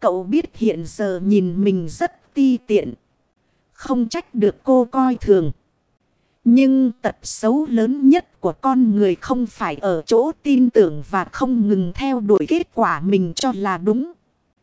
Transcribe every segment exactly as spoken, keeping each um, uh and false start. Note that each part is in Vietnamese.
Cậu biết hiện giờ nhìn mình rất ti tiện. Không trách được cô coi thường. Nhưng tật xấu lớn nhất của con người không phải ở chỗ tin tưởng và không ngừng theo đuổi kết quả mình cho là đúng.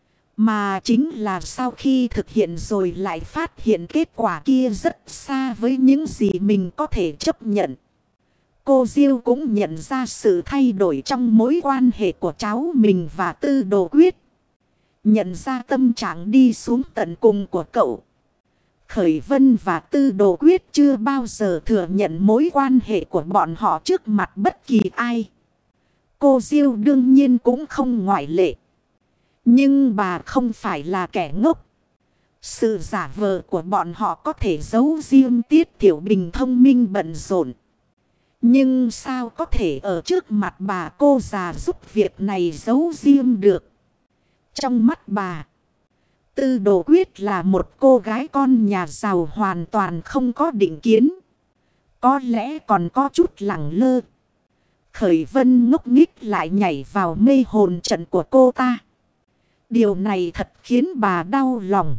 Mà chính là sau khi thực hiện rồi lại phát hiện kết quả kia rất xa với những gì mình có thể chấp nhận. Cô Diêu cũng nhận ra sự thay đổi trong mối quan hệ của cháu mình và Tư Đồ Quyết. Nhận ra tâm trạng đi xuống tận cùng của cậu. Khởi Vân và Tư Đồ Quyết chưa bao giờ thừa nhận mối quan hệ của bọn họ trước mặt bất kỳ ai. Cô Diêu đương nhiên cũng không ngoại lệ. Nhưng bà không phải là kẻ ngốc. Sự giả vờ của bọn họ có thể giấu riêng Tiết Tiểu Bình thông minh bận rộn. Nhưng sao có thể ở trước mặt bà cô già giúp việc này giấu riêng được. Trong mắt bà, Tư Đồ Quyết là một cô gái con nhà giàu hoàn toàn không có định kiến. Có lẽ còn có chút lẳng lơ. Khởi Vân ngốc nghích lại nhảy vào mê hồn trận của cô ta. Điều này thật khiến bà đau lòng.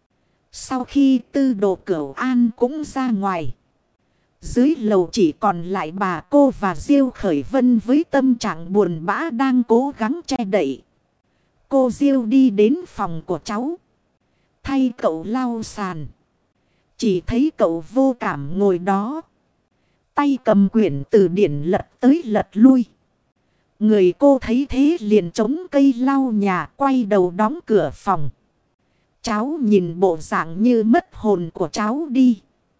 Sau khi Tư Đồ Cửu An cũng ra ngoài, dưới lầu chỉ còn lại bà cô và Diêu Khởi Vân với tâm trạng buồn bã đang cố gắng che đậy. Cô Diêu đi đến phòng của cháu, thay cậu lau sàn. Chỉ thấy cậu vô cảm ngồi đó, tay cầm quyển từ điển lật tới lật lui. Người cô thấy thế liền chống cây lau nhà, quay đầu đóng cửa phòng. Cháu nhìn bộ dạng như mất hồn của cháu đi.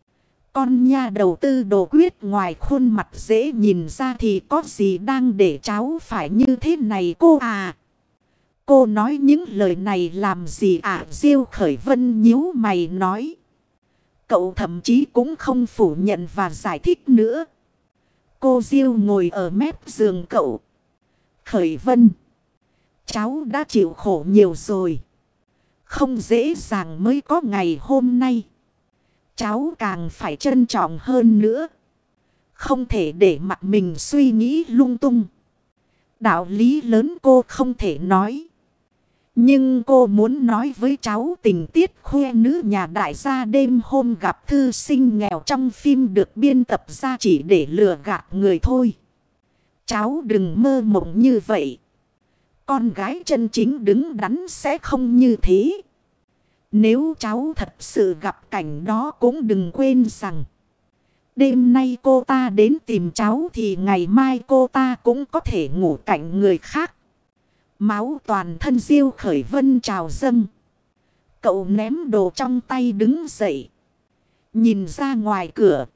Con nha đầu Tư Đồ Quyết ngoài khuôn mặt dễ nhìn ra thì có gì đang để cháu phải như thế này cô à? Cô nói những lời này làm gì ạ? À? Diêu Khởi Vân nhíu mày nói. Cậu thậm chí cũng không phủ nhận và giải thích nữa. Cô Diêu ngồi ở mép giường cậu. Khởi Vân, cháu đã chịu khổ nhiều rồi. Không dễ dàng mới có ngày hôm nay. Cháu càng phải trân trọng hơn nữa. Không thể để mặt mình suy nghĩ lung tung. Đạo lý lớn cô không thể nói. Nhưng cô muốn nói với cháu tình tiết khoe nữ nhà đại gia đêm hôm gặp thư sinh nghèo trong phim được biên tập ra chỉ để lừa gạt người thôi. Cháu đừng mơ mộng như vậy. Con gái chân chính đứng đắn sẽ không như thế. Nếu cháu thật sự gặp cảnh đó cũng đừng quên rằng đêm nay cô ta đến tìm cháu thì ngày mai cô ta cũng có thể ngủ cạnh người khác. Máu toàn thân Diêu Khởi Vân trào dâng. Cậu ném đồ trong tay đứng dậy. Nhìn ra ngoài cửa.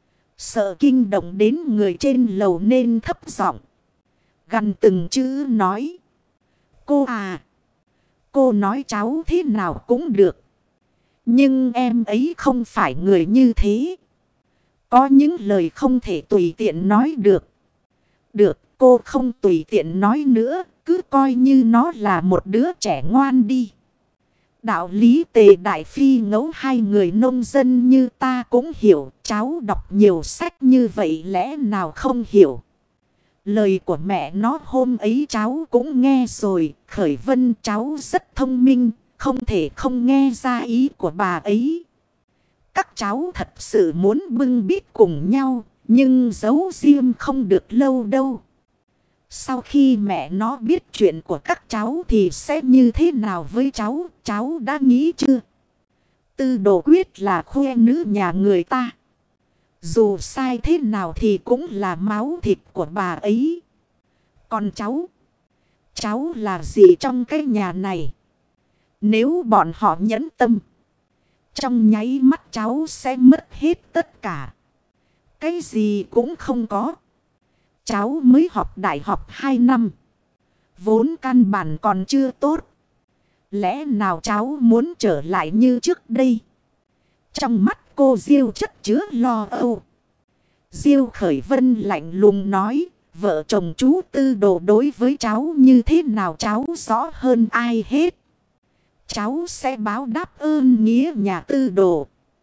Sợ kinh động đến người trên lầu nên thấp giọng gằn từng chữ nói. Cô à, cô nói cháu thế nào cũng được. Nhưng em ấy không phải người như thế. Có những lời không thể tùy tiện nói được. Được, cô không tùy tiện nói nữa. Cứ coi như nó là một đứa trẻ ngoan đi. Đạo lý Tề Đại Phi ngẫu hai người nông dân như ta cũng hiểu. Cháu đọc nhiều sách như vậy lẽ nào không hiểu. Lời của mẹ nó hôm ấy cháu cũng nghe rồi. Khởi Vân cháu rất thông minh. Không thể không nghe ra ý của bà ấy. Các cháu thật sự muốn bưng bít cùng nhau. Nhưng giấu riêng không được lâu đâu. Sau khi mẹ nó biết chuyện của các cháu thì sẽ như thế nào với cháu? Cháu đã nghĩ chưa? Tư Đồ Quyết là khoe nữ nhà người ta. Dù sai thế nào thì cũng là máu thịt của bà ấy. Còn cháu? Cháu là gì trong cái nhà này? Nếu bọn họ nhẫn tâm, trong nháy mắt cháu sẽ mất hết tất cả. Cái gì cũng không có. Cháu mới học đại học hai năm. Vốn căn bản còn chưa tốt. Lẽ nào cháu muốn trở lại như trước đây? Trong mắt cô Diêu chất chứa lo âu. Diêu Khởi Vân lạnh lùng nói. Vợ chồng chú Tư Đồ đối với cháu như thế nào cháu rõ hơn ai hết. Cháu sẽ báo đáp ơn nghĩa nhà Tư Đồ.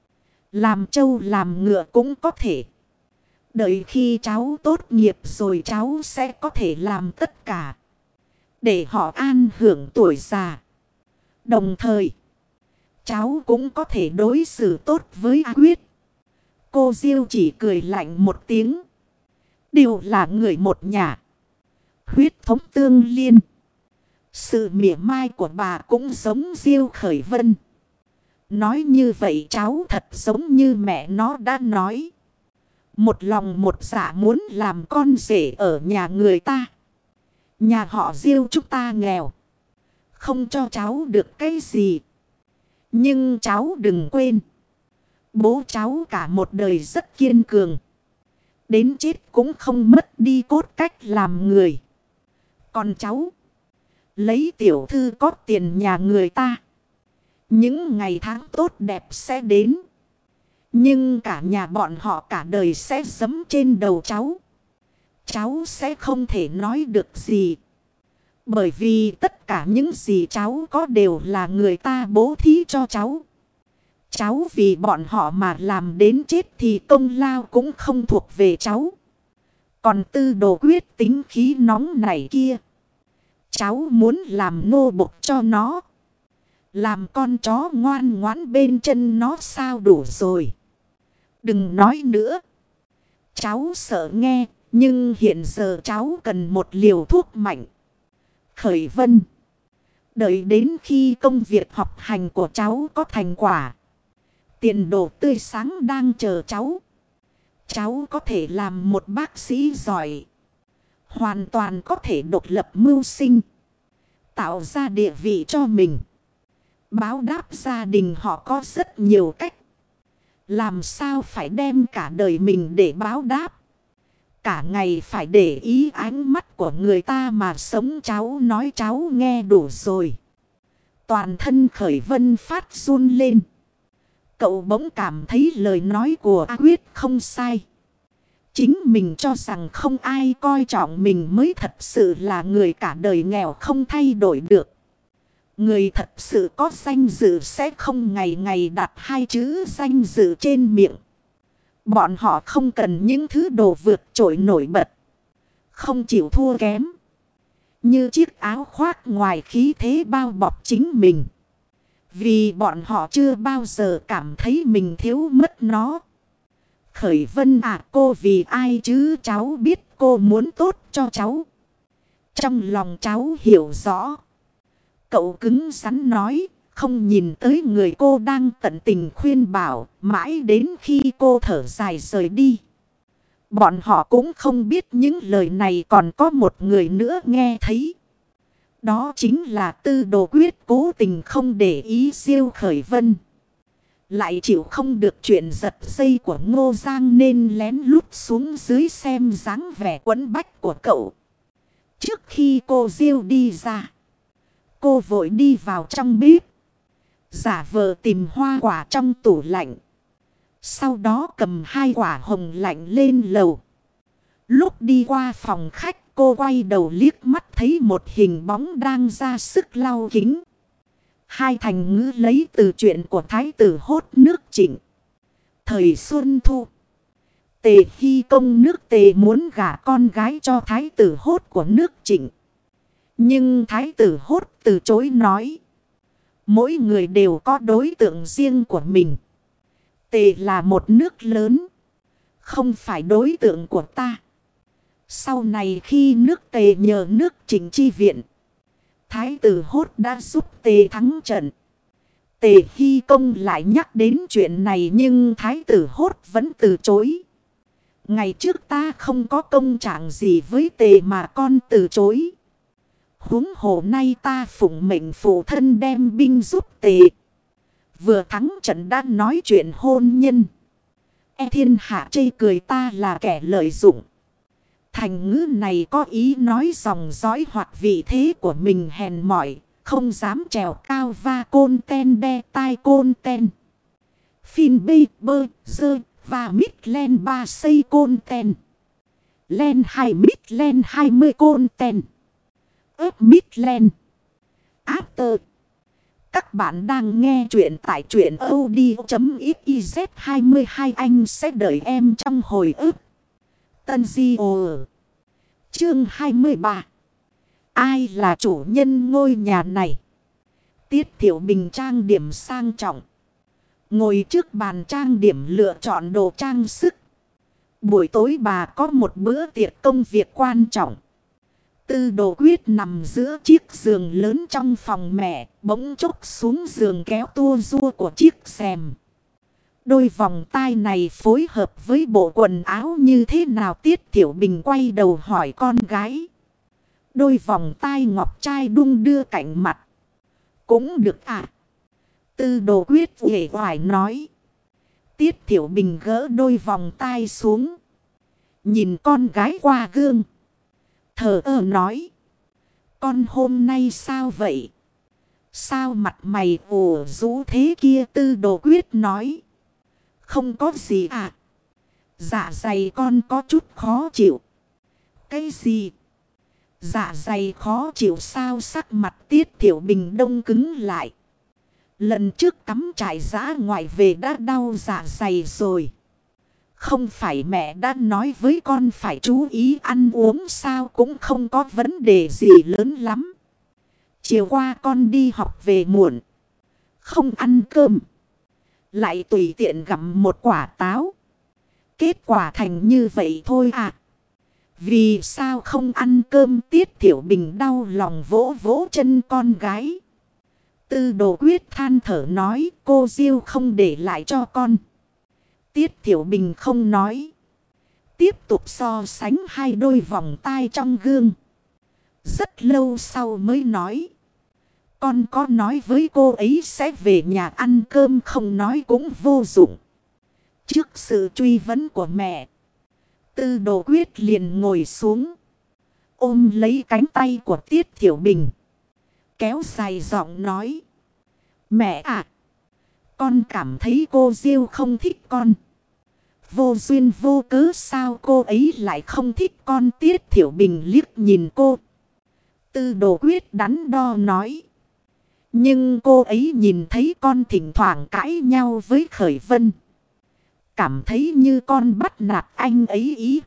Làm trâu làm ngựa cũng có thể. Đợi khi cháu tốt nghiệp rồi cháu sẽ có thể làm tất cả. Để họ an hưởng tuổi già. Đồng thời, cháu cũng có thể đối xử tốt với A Quyết. Cô Diêu chỉ cười lạnh một tiếng. Đều là người một nhà. Huyết thống tương liên. Sự mỉa mai của bà cũng giống Diêu Khởi Vân. Nói như vậy cháu thật giống như mẹ nó đã nói. Một lòng một dạ muốn làm con rể ở nhà người ta. Nhà họ Diêu chúng ta nghèo. Không cho cháu được cái gì. Nhưng cháu đừng quên. Bố cháu cả một đời rất kiên cường. Đến chết cũng không mất đi cốt cách làm người. Còn cháu, lấy tiểu thư có tiền nhà người ta. Những ngày tháng tốt đẹp sẽ đến. Nhưng cả nhà bọn họ cả đời sẽ giẫm trên đầu cháu. Cháu sẽ không thể nói được gì. Bởi vì tất cả những gì cháu có đều là người ta bố thí cho cháu. Cháu vì bọn họ mà làm đến chết thì công lao cũng không thuộc về cháu. Còn Tư Đồ Quyết tính khí nóng này kia. Cháu muốn làm nô bộc cho nó. Làm con chó ngoan ngoãn bên chân nó sao đủ rồi. Đừng nói nữa. Cháu sợ nghe, nhưng hiện giờ cháu cần một liều thuốc mạnh. Khởi Vân. Đợi đến khi công việc học hành của cháu có thành quả. Tiền đồ tươi sáng đang chờ cháu. Cháu có thể làm một bác sĩ giỏi. Hoàn toàn có thể độc lập mưu sinh. Tạo ra địa vị cho mình. Báo đáp gia đình họ có rất nhiều cách. Làm sao phải đem cả đời mình để báo đáp. Cả ngày phải để ý ánh mắt của người ta mà sống. Cháu nói cháu nghe đủ rồi. Toàn thân Khởi Vân phát run lên. Cậu bỗng cảm thấy lời nói của A Quyết không sai. Chính mình cho rằng không ai coi trọng mình mới thật sự là người cả đời nghèo không thay đổi được. Người thật sự có danh dự sẽ không ngày ngày đặt hai chữ danh dự trên miệng. Bọn họ không cần những thứ đồ vượt trội nổi bật. Không chịu thua kém. Như chiếc áo khoác ngoài khí thế bao bọc chính mình. Vì bọn họ chưa bao giờ cảm thấy mình thiếu mất nó. Khởi Vân à, cô vì ai chứ? Cháu biết cô muốn tốt cho cháu. Trong lòng cháu hiểu rõ. Cậu cứng rắn nói, không nhìn tới người cô đang tận tình khuyên bảo, mãi đến khi cô thở dài rời đi. Bọn họ cũng không biết những lời này còn có một người nữa nghe thấy. Đó chính là Tư Đồ Quyết cố tình không để ý Diêu Khởi Vân. Lại chịu không được chuyện giật dây của Ngô Giang nên lén lút xuống dưới xem dáng vẻ quẫn bách của cậu. Trước khi cô Diêu đi ra, cô vội đi vào trong bếp. Giả vờ tìm hoa quả trong tủ lạnh. Sau đó cầm hai quả hồng lạnh lên lầu. Lúc đi qua phòng khách, cô quay đầu liếc mắt thấy một hình bóng đang ra sức lau kính. Hai thành ngữ lấy từ chuyện của Thái tử hốt nước Trịnh. Thời Xuân Thu, Tề Hy công nước Tề muốn gả con gái cho Thái tử hốt của nước Trịnh. Nhưng Thái tử hốt từ chối nói. Mỗi người đều có đối tượng riêng của mình. Tề là một nước lớn. Không phải đối tượng của ta. Sau này khi nước Tề nhờ nước Trịnh chi viện. Thái tử hốt đã giúp Tề thắng trận. Tề Hy công lại nhắc đến chuyện này nhưng Thái tử hốt vẫn từ chối. Ngày trước ta không có công trạng gì với Tề mà con từ chối. Huống hồ nay ta phụng mệnh phụ thân đem binh giúp Tề. Vừa thắng trận đã nói chuyện hôn nhân. E thiên hạ chê cười ta là kẻ lợi dụng. Thành ngữ này có ý nói dòng dõi hoặc vị thế của mình hèn mỏi. Không dám trèo cao va côn ten đe tai côn ten. Phin bê bơ dơ và mít len ba xây côn ten. Len hai mít len hai mươi côn ten. ớp mít len. After. Các bạn đang nghe chuyện tại truyện audio.xyz hai mươi hai anh sẽ đợi em trong hồi ức. Tân Di Ồ Chương hai mươi ba. Ai là chủ nhân ngôi nhà này? Tiết Thiểu Bình trang điểm sang trọng. Ngồi trước bàn trang điểm lựa chọn đồ trang sức. Buổi tối bà có một bữa tiệc công việc quan trọng. Tư Đồ Quyết nằm giữa chiếc giường lớn trong phòng mẹ, bỗng chốc xuống giường kéo tua rua của chiếc xèm. Đôi vòng tai này phối hợp với bộ quần áo như thế nào? Tiết Thiểu Bình quay đầu hỏi con gái. Đôi vòng tai ngọc trai đung đưa cạnh mặt. Cũng được à? Tư Đồ Quyết uể oải nói. Tiết Thiểu Bình gỡ đôi vòng tai xuống. Nhìn con gái qua gương. Thờ ơ nói. Con hôm nay sao vậy? Sao mặt mày ủ rũ thế kia? Tư Đồ Quyết nói. Không có gì à? Dạ dày con có chút khó chịu. Cái gì? Dạ dày khó chịu sao? Sắc mặt Tiết Thiểu Bình đông cứng lại. Lần trước cắm trại dã ngoại về đã đau dạ dày rồi. Không phải mẹ đã nói với con phải chú ý ăn uống sao? Cũng không có vấn đề gì lớn lắm. Chiều qua con đi học về muộn. Không ăn cơm. Lại tùy tiện gặm một quả táo. Kết quả thành như vậy thôi à? Vì sao không ăn cơm? Tiết Thiểu Bình đau lòng vỗ vỗ chân con gái. Tư Đồ Quyết than thở nói. Cô Diêu không để lại cho con. Tiết Thiểu Bình không nói. Tiếp tục so sánh hai đôi vòng tai trong gương. Rất lâu sau mới nói. Con có nói với cô ấy sẽ về nhà ăn cơm không? Nói cũng vô dụng. Trước sự truy vấn của mẹ, Tư Đồ Quyết liền ngồi xuống. Ôm lấy cánh tay của Tiết Thiểu Bình. Kéo dài giọng nói. Mẹ à, con cảm thấy cô Diêu không thích con. Vô duyên vô cớ sao cô ấy lại không thích con? Tiết Thiểu Bình liếc nhìn cô. Tư Đồ Quyết đắn đo nói. Nhưng cô ấy nhìn thấy con thỉnh thoảng cãi nhau với Khởi Vân. Cảm thấy như con bắt nạt anh ấy ý.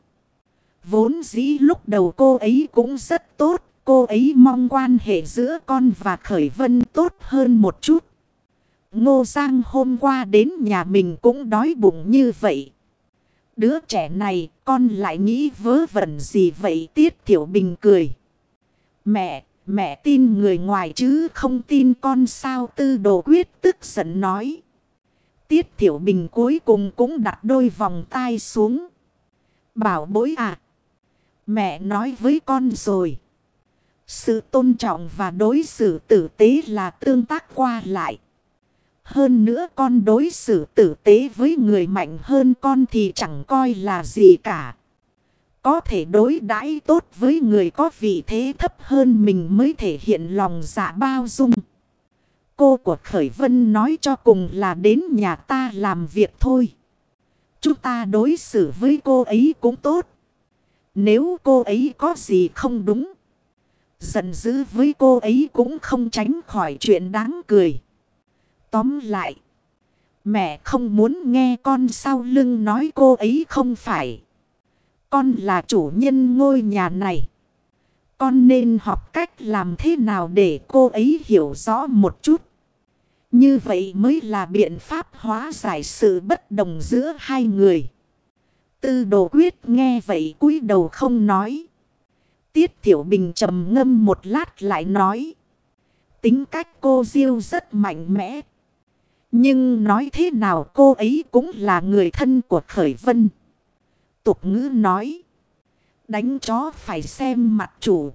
Vốn dĩ lúc đầu cô ấy cũng rất tốt. Cô ấy mong quan hệ giữa con và Khởi Vân tốt hơn một chút. Ngô Giang hôm qua đến nhà mình cũng đói bụng như vậy. Đứa trẻ này con lại nghĩ vớ vẩn gì vậy? Tiết Thiểu Bình cười. Mẹ, mẹ tin người ngoài chứ không tin con sao? Tư Đồ Quyết tức giận nói. Tiết Thiểu Bình cuối cùng cũng đặt đôi vòng tai xuống. Bảo bối à, mẹ nói với con rồi. Sự tôn trọng và đối xử tử tế là tương tác qua lại. Hơn nữa con đối xử tử tế với người mạnh hơn con thì chẳng coi là gì cả. Có thể đối đãi tốt với người có vị thế thấp hơn mình mới thể hiện lòng dạ bao dung. Cô của Khởi Vân nói cho cùng là đến nhà ta làm việc thôi. Chúng ta đối xử với cô ấy cũng tốt. Nếu cô ấy có gì không đúng, giận dữ với cô ấy cũng không tránh khỏi chuyện đáng cười. Tóm lại, mẹ không muốn nghe con sau lưng nói cô ấy không phải. Con là chủ nhân ngôi nhà này. Con nên học cách làm thế nào để cô ấy hiểu rõ một chút. Như vậy mới là biện pháp hóa giải sự bất đồng giữa hai người. Tư Đồ Quyết nghe vậy cúi đầu không nói. Tiết Thiểu Bình trầm ngâm một lát lại nói. Tính cách cô Diêu rất mạnh mẽ. Nhưng nói thế nào cô ấy cũng là người thân của Khởi Vân. Tục ngữ nói. Đánh chó phải xem mặt chủ.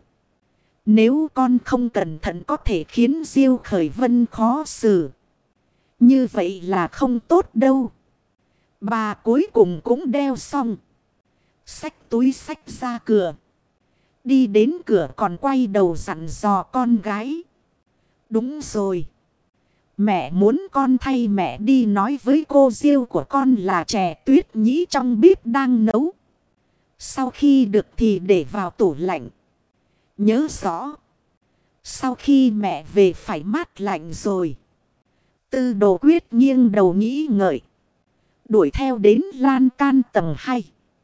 Nếu con không cẩn thận có thể khiến Diêu Khởi Vân khó xử. Như vậy là không tốt đâu. Bà cuối cùng cũng đeo xong. Xách túi xách ra cửa. Đi đến cửa còn quay đầu dặn dò con gái. Đúng rồi. Mẹ muốn con thay mẹ đi nói với cô Diêu của con là chè tuyết nhĩ trong bếp đang nấu. Sau khi được thì để vào tủ lạnh. Nhớ rõ. Sau khi mẹ về phải mát lạnh rồi. Tư Đồ Quyết nghiêng đầu nghĩ ngợi. Đuổi theo đến lan can tầng hai.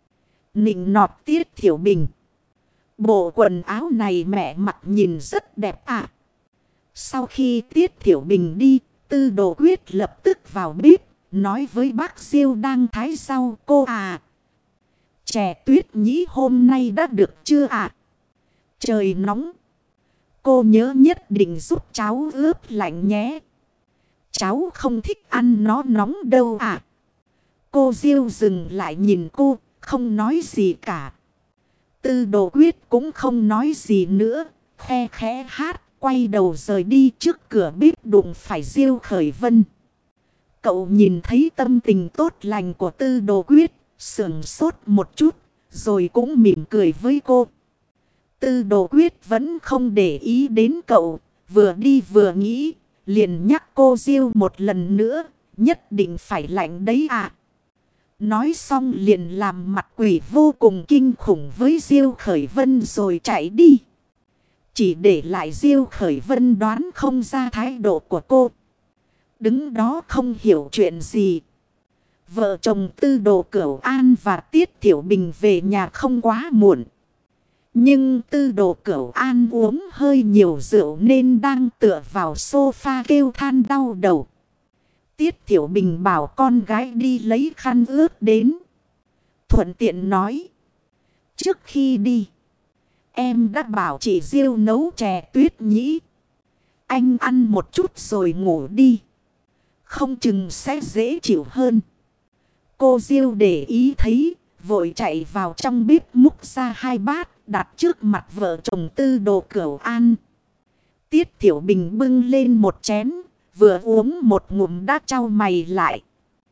Nịnh nọt Tiết Thiểu Bình. Bộ quần áo này mẹ mặc nhìn rất đẹp ạ. À. Sau khi Tiết Thiểu Bình đi, Tư Đồ Quyết lập tức vào bếp, nói với bác Diêu đang thái rau: cô à, chè Tuyết Nhĩ hôm nay đã được chưa ạ? Trời nóng, cô nhớ nhất định giúp cháu ướp lạnh nhé. Cháu không thích ăn nó nóng đâu ạ. Cô Diêu dừng lại nhìn cô, không nói gì cả. Tư Đồ Quyết cũng không nói gì nữa, khe khẽ hát, quay đầu rời đi. Trước cửa bếp đụng phải Diêu Khởi Vân. Cậu nhìn thấy tâm tình tốt lành của Tư Đồ Quyết, sửng sốt một chút, rồi cũng mỉm cười với cô. Tư Đồ Quyết vẫn không để ý đến cậu, vừa đi vừa nghĩ, liền nhắc cô Diêu một lần nữa, nhất định phải lạnh đấy ạ. Nói xong liền làm mặt quỷ vô cùng kinh khủng với Diêu Khởi Vân rồi chạy đi. Chỉ để lại Diêu Khởi Vân đoán không ra thái độ của cô. Đứng đó không hiểu chuyện gì. Vợ chồng Tư Đồ Cửu An và Tiết Thiểu Bình về nhà không quá muộn. Nhưng Tư Đồ Cửu An uống hơi nhiều rượu nên đang tựa vào sofa kêu than đau đầu. Tiết Thiểu Bình bảo con gái đi lấy khăn ướt đến. Thuận tiện nói: trước khi đi, em đã bảo chị Diêu nấu chè Tuyết Nhĩ. Anh ăn một chút rồi ngủ đi, không chừng sẽ dễ chịu hơn. Cô Diêu để ý thấy, vội chạy vào trong bếp múc ra hai bát, đặt trước mặt vợ chồng Tư Đồ Cửu An. Tiết Thiểu Bình bưng lên một chén, vừa uống một ngụm đã chau mày lại.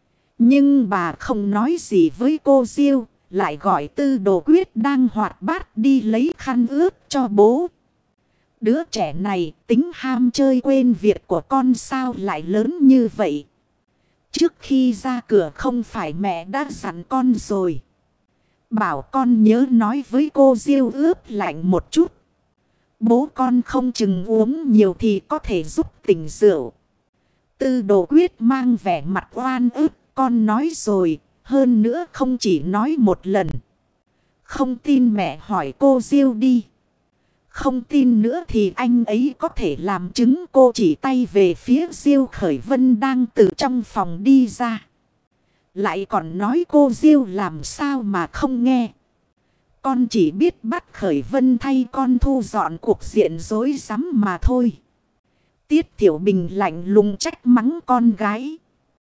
Nhưng bà không nói gì với cô Diêu, lại gọi Tư Đồ Quyết đang hoạt bát đi lấy khăn ướt cho bố. Đứa trẻ này tính ham chơi quên việc của con sao lại lớn như vậy. Trước khi ra cửa không phải mẹ đã dặn con rồi, bảo con nhớ nói với cô Diêu ướp lạnh một chút. Bố con không chừng uống nhiều thì có thể giúp tỉnh rượu. Tư Đồ Quyết mang vẻ mặt oan ức. Con nói rồi, hơn nữa không chỉ nói một lần. Không tin mẹ hỏi cô Diêu đi. Không tin nữa thì anh ấy có thể làm chứng. Cô chỉ tay về phía Diêu Khởi Vân đang từ trong phòng đi ra. Lại còn nói cô Diêu làm sao mà không nghe. Con chỉ biết bắt Khởi Vân thay con thu dọn cuộc diện rối rắm mà thôi. Tiết Thiểu Bình lạnh lùng trách mắng con gái.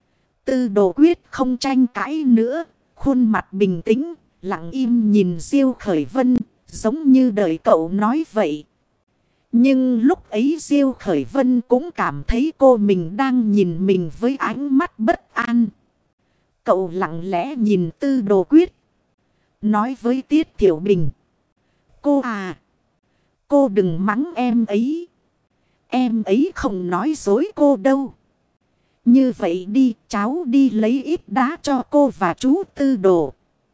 Tư Đồ Quyết không tranh cãi nữa, khuôn mặt bình tĩnh, lặng im nhìn Diêu Khởi Vân, giống như đợi cậu nói vậy. Nhưng lúc ấy Diêu Khởi Vân cũng cảm thấy cô mình đang nhìn mình với ánh mắt bất an. Cậu lặng lẽ nhìn Tư Đồ Quyết, nói với Tiết Thiểu Bình: cô à, cô đừng mắng em ấy. Em ấy không nói dối cô đâu. Như vậy đi, cháu đi lấy ít đá cho cô và chú Tư Đồ.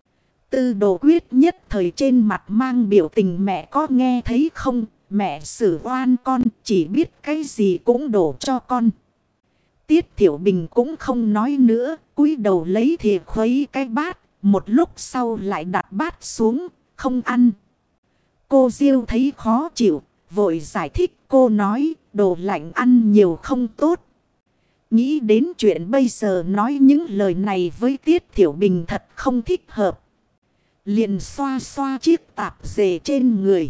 Tư Đồ Quyết nhất thời trên mặt mang biểu tình mẹ có nghe thấy không? Mẹ xử oan con, chỉ biết cái gì cũng đổ cho con. Tiết Thiểu Bình cũng không nói nữa, cúi đầu lấy thìa khuấy cái bát. Một lúc sau lại đặt bát xuống, không ăn. Cô Diêu thấy khó chịu, vội giải thích. Cô nói đồ lạnh ăn nhiều không tốt. Nghĩ đến chuyện bây giờ nói những lời này với Tiết Thiểu Bình thật không thích hợp. Liền xoa xoa chiếc tạp dề trên người.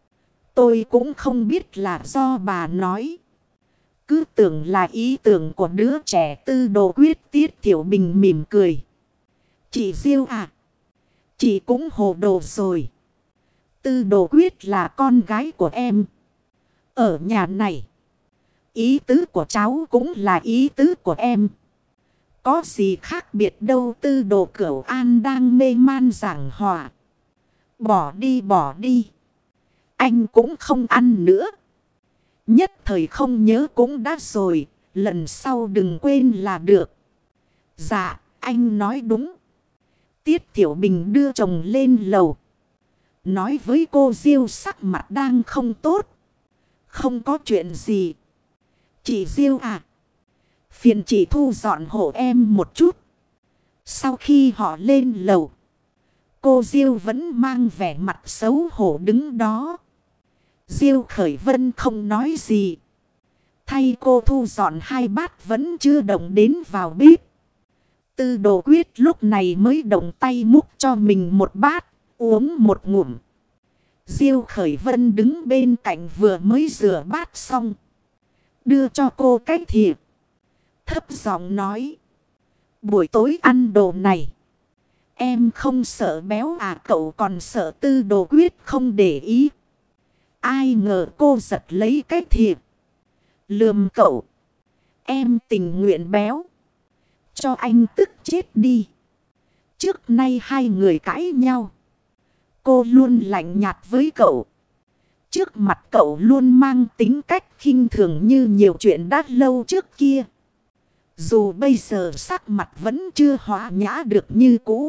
Tôi cũng không biết là do bà nói. Cứ tưởng là ý tưởng của đứa trẻ. Tư Đồ Quyết. Tiết Thiểu Bình mỉm cười. Chị Diêu à, chị cũng hồ đồ rồi. Tư Đồ Quyết là con gái của em. Ở nhà này, ý tứ của cháu cũng là ý tứ của em. Có gì khác biệt đâu. Tư Đồ Cửu An đang mê man giảng hòa. Bỏ đi bỏ đi. Anh cũng không ăn nữa. Nhất thời không nhớ cũng đã rồi. Lần sau đừng quên là được. Dạ, anh nói đúng. Tiết Thiểu Bình đưa chồng lên lầu, nói với cô Diêu sắc mặt đang không tốt. Không có chuyện gì. Chị Diêu à, phiền chị thu dọn hộ em một chút. Sau khi họ lên lầu, cô Diêu vẫn mang vẻ mặt xấu hổ đứng đó. Diêu Khởi Vân không nói gì. thay cô thu dọn hai bát vẫn chưa động đến vào bếp. Tư Đồ Quyết lúc này mới động tay múc cho mình một bát, uống một ngụm. Diêu Khởi Vân đứng bên cạnh vừa mới rửa bát xong. Đưa cho cô cái thìa. Thấp giọng nói. Buổi tối ăn đồ này. Em không sợ béo à, cậu còn sợ Tư Đồ Quyết không để ý. Ai ngờ cô giật lấy cái thìa. Lườm cậu. Em tình nguyện béo. Cho anh tức chết đi. Trước nay hai người cãi nhau. Cô luôn lạnh nhạt với cậu. Trước mặt cậu luôn mang tính cách khinh thường như nhiều chuyện đã lâu trước kia. Dù bây giờ sắc mặt vẫn chưa hóa nhã được như cũ.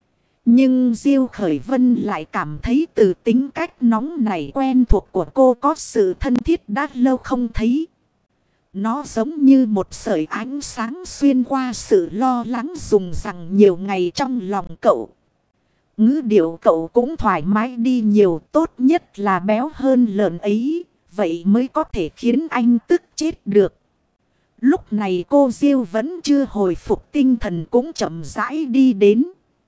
Nhưng Diêu Khởi Vân lại cảm thấy từ tính cách nóng này quen thuộc của cô có sự thân thiết đã lâu không thấy. Nó giống như một sợi ánh sáng xuyên qua sự lo lắng rùng rằng nhiều ngày trong lòng cậu. Ngữ điệu cậu cũng thoải mái đi nhiều, tốt nhất là béo hơn lợn ấy, vậy mới có thể khiến anh tức chết được. Lúc này cô Diêu vẫn chưa hồi phục tinh thần cũng chậm rãi đi đến.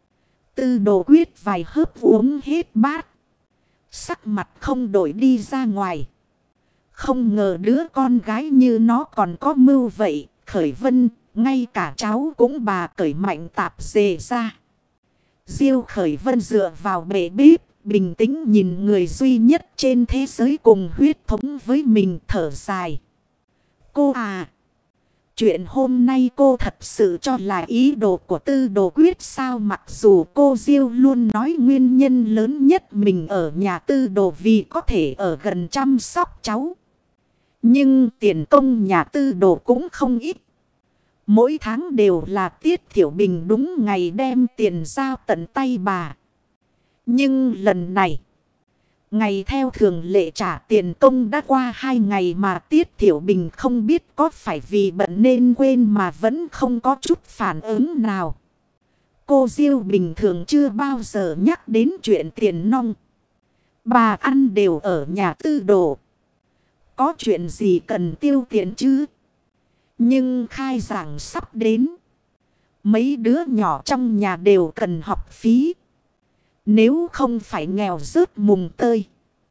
Tư Đồ Quyết vài hớp uống hết bát. Sắc mặt không đổi đi ra ngoài. Không ngờ đứa con gái như nó còn có mưu vậy. Khởi Vân, ngay cả cháu cũng bà cởi mạnh tạp dề ra. Diêu Khởi Vân dựa vào bệ bếp, bình tĩnh nhìn người duy nhất trên thế giới cùng huyết thống với mình thở dài. Cô à, chuyện hôm nay cô thật sự cho là ý đồ của Tư Đồ Quyết sao? Mặc dù cô Diêu luôn nói nguyên nhân lớn nhất mình ở nhà Tư Đồ vì có thể ở gần chăm sóc cháu. Nhưng tiền công nhà Tư Đồ cũng không ít. Mỗi tháng đều là Tiết Thiểu Bình đúng ngày đem tiền giao tận tay bà. Nhưng lần này, ngày theo thường lệ trả tiền công đã qua hai ngày mà Tiết Thiểu Bình không biết có phải vì bận nên quên mà vẫn không có chút phản ứng nào. Cô Diêu bình thường chưa bao giờ nhắc đến chuyện tiền nong. Bà ăn đều ở nhà Tư Đồ. Có chuyện gì cần tiêu tiền chứ? Nhưng khai giảng sắp đến. Mấy đứa nhỏ trong nhà đều cần học phí. Nếu không phải nghèo rớt mùng tơi.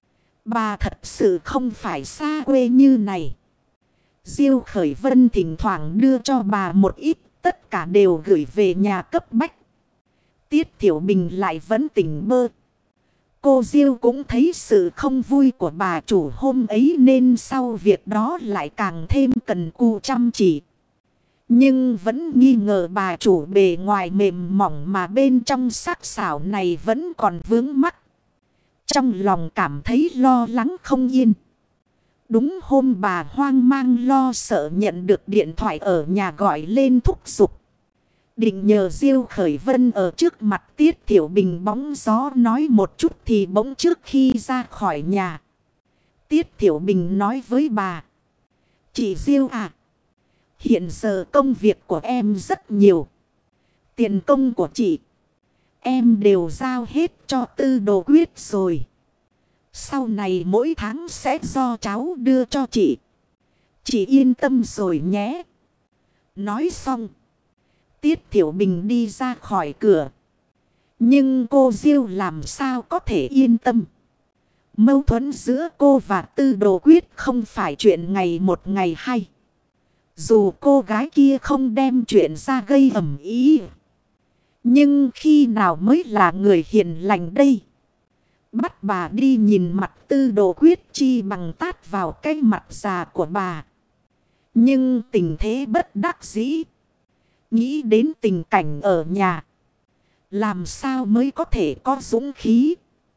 Bà thật sự không phải xa quê như này. Diêu Khởi Vân thỉnh thoảng đưa cho bà một ít. Tất cả đều gửi về nhà cấp bách. Tiết Thiểu Bình lại vẫn tỉnh bơ. Cô Diêu cũng thấy sự không vui của bà chủ hôm ấy nên sau việc đó lại càng thêm cần cù chăm chỉ. Nhưng vẫn nghi ngờ bà chủ bề ngoài mềm mỏng mà bên trong sắc sảo này vẫn còn vướng mắc. Trong lòng cảm thấy lo lắng không yên. Đúng hôm bà hoang mang lo sợ nhận được điện thoại ở nhà gọi lên thúc giục. Định nhờ Diêu Khởi Vân ở trước mặt Tiết Thiểu Bình bóng gió nói một chút thì bỗng trước khi ra khỏi nhà. Tiết Thiểu Bình nói với bà. Chị Diêu à, hiện giờ công việc của em rất nhiều. Tiền công của chị, em đều giao hết cho Tư Đồ Quyết rồi. Sau này mỗi tháng sẽ do cháu đưa cho chị. Chị yên tâm rồi nhé. Nói xong, Tiết Thiểu Bình đi ra khỏi cửa. Nhưng cô Diêu làm sao có thể yên tâm. Mâu thuẫn giữa cô và Tư Đồ Quyết không phải chuyện ngày một ngày hai. Dù cô gái kia không đem chuyện ra gây ầm ĩ, nhưng khi nào mới là người hiền lành đây? Bắt bà đi nhìn mặt Tư Đồ Quyết chi bằng tát vào cái mặt già của bà. Nhưng tình thế bất đắc dĩ. Nghĩ đến tình cảnh ở nhà, làm sao mới có thể có dũng khí?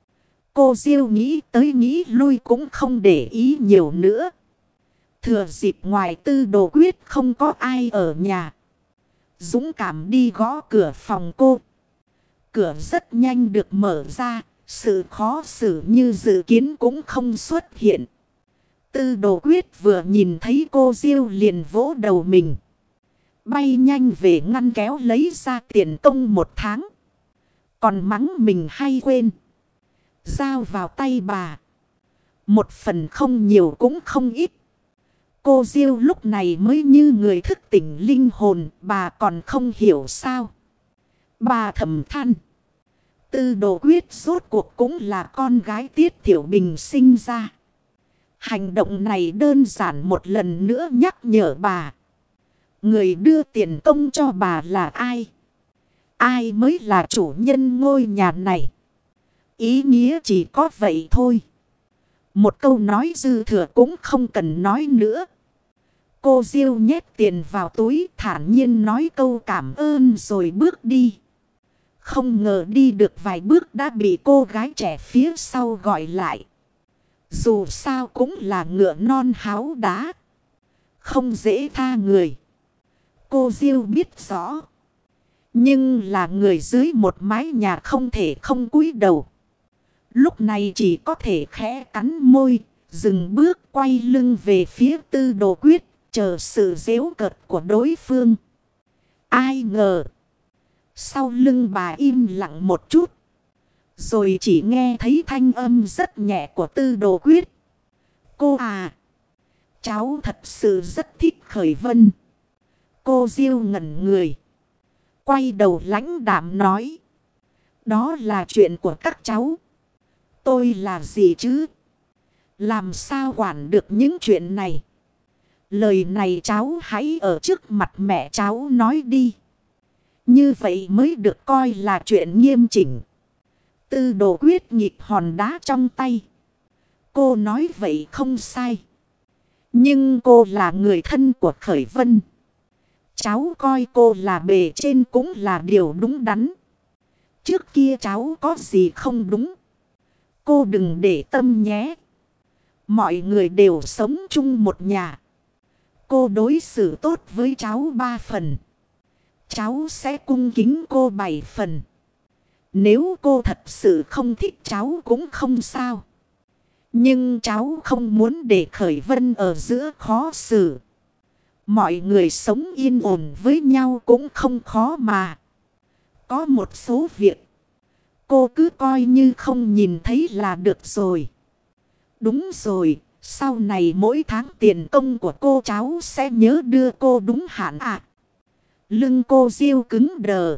Cô Diêu nghĩ tới nghĩ lui cũng không để ý nhiều nữa. Thừa dịp ngoài Tư Đồ Quyết không có ai ở nhà, dũng cảm đi gõ cửa phòng cô. Cửa rất nhanh được mở ra, sự khó xử như dự kiến cũng không xuất hiện. Tư Đồ Quyết vừa nhìn thấy cô Diêu liền vỗ đầu mình. Bay nhanh về ngăn kéo lấy ra tiền công một tháng. Còn mắng mình hay quên. Giao vào tay bà. Một phần không nhiều cũng không ít. Cô Diêu lúc này mới như người thức tỉnh linh hồn, bà còn không hiểu sao. Bà thầm than. Tư Đồ Quyết rốt cuộc cũng là con gái Tiết Thiểu Bình sinh ra. Hành động này đơn giản một lần nữa nhắc nhở bà. Người đưa tiền công cho bà là ai? Ai mới là chủ nhân ngôi nhà này? Ý nghĩa chỉ có vậy thôi. Một câu nói dư thừa cũng không cần nói nữa. Cô Diêu nhét tiền vào túi, thản nhiên nói câu cảm ơn rồi bước đi. Không ngờ đi được vài bước đã bị cô gái trẻ phía sau gọi lại. Dù sao cũng là ngựa non háo đá, không dễ tha người. Cô Diêu biết rõ. Nhưng là người dưới một mái nhà không thể không cúi đầu. Lúc này chỉ có thể khẽ cắn môi, dừng bước quay lưng về phía Tư Đồ Quyết, chờ sự giễu cợt của đối phương. Ai ngờ, sau lưng bà im lặng một chút, rồi chỉ nghe thấy thanh âm rất nhẹ của Tư Đồ Quyết. Cô à, cháu thật sự rất thích Khởi Vân. Cô Diêu ngẩn người, quay đầu lãnh đạm nói. Đó là chuyện của các cháu. Tôi là gì chứ? Làm sao quản được những chuyện này? Lời này cháu hãy ở trước mặt mẹ cháu nói đi. Như vậy mới được coi là chuyện nghiêm chỉnh. Tư Đồ Quyết nhịp hòn đá trong tay. Cô nói vậy không sai. Nhưng cô là người thân của Khởi Vân. Cháu coi cô là bề trên cũng là điều đúng đắn. Trước kia cháu có gì không đúng? Cô đừng để tâm nhé. Mọi người đều sống chung một nhà. Cô đối xử tốt với cháu ba phần. Cháu sẽ cung kính cô bảy phần. Nếu cô thật sự không thích cháu cũng không sao. Nhưng cháu không muốn để Khởi Vân ở giữa khó xử. Mọi người sống yên ổn với nhau cũng không khó mà. Có một số việc cô cứ coi như không nhìn thấy là được rồi. Đúng rồi, sau này mỗi tháng tiền công của cô cháu sẽ nhớ đưa cô đúng hạn ạ. À. Lưng cô Diêu cứng đờ.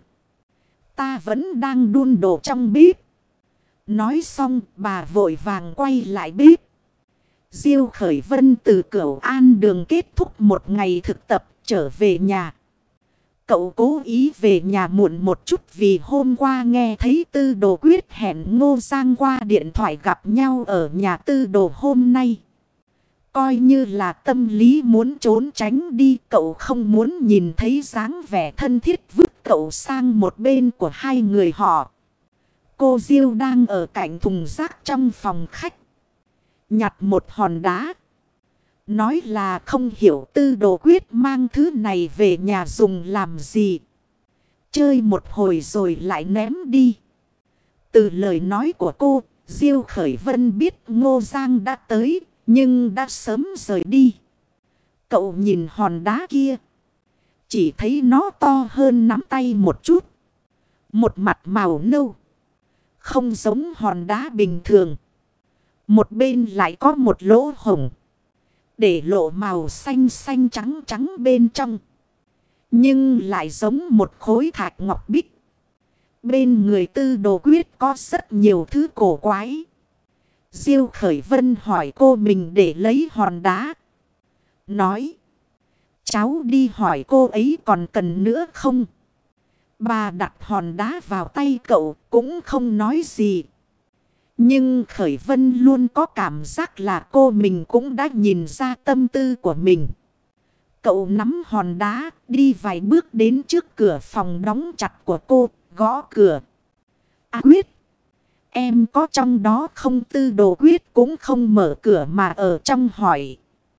Ta vẫn đang đun đổ trong bếp. Nói xong bà vội vàng quay lại bếp. Diêu Khởi Vân từ Cửu An đường kết thúc một ngày thực tập trở về nhà. Cậu cố ý về nhà muộn một chút vì hôm qua nghe thấy Tư Đồ Quyết hẹn Ngô Giang qua điện thoại gặp nhau ở nhà Tư Đồ hôm nay. Coi như là tâm lý muốn trốn tránh đi, cậu không muốn nhìn thấy dáng vẻ thân thiết vứt cậu sang một bên của hai người họ. Cô Diêu đang ở cạnh thùng rác trong phòng khách. Nhặt một hòn đá. Nói là không hiểu Tư Đồ Quyết mang thứ này về nhà dùng làm gì. Chơi một hồi rồi lại ném đi. Từ lời nói của cô, Diêu Khởi Vân biết Ngô Giang đã tới, nhưng đã sớm rời đi. Cậu nhìn hòn đá kia. Chỉ thấy nó to hơn nắm tay một chút. Một mặt màu nâu. Không giống hòn đá bình thường. Một bên lại có một lỗ hổng. Để lộ màu xanh xanh trắng trắng bên trong. Nhưng lại giống một khối thạch ngọc bích. Bên người Tư Đồ Quyết có rất nhiều thứ cổ quái. Diêu Khởi Vân hỏi cô mình để lấy hòn đá. Nói. Cháu đi hỏi cô ấy còn cần nữa không? Bà đặt hòn đá vào tay cậu cũng không nói gì. Nhưng Khởi Vân luôn có cảm giác là cô mình cũng đã nhìn ra tâm tư của mình. Cậu nắm hòn đá đi vài bước đến trước cửa phòng đóng chặt của cô, gõ cửa. À Quyết, em có trong đó không? Tư Đồ Quyết cũng không mở cửa mà ở trong hỏi.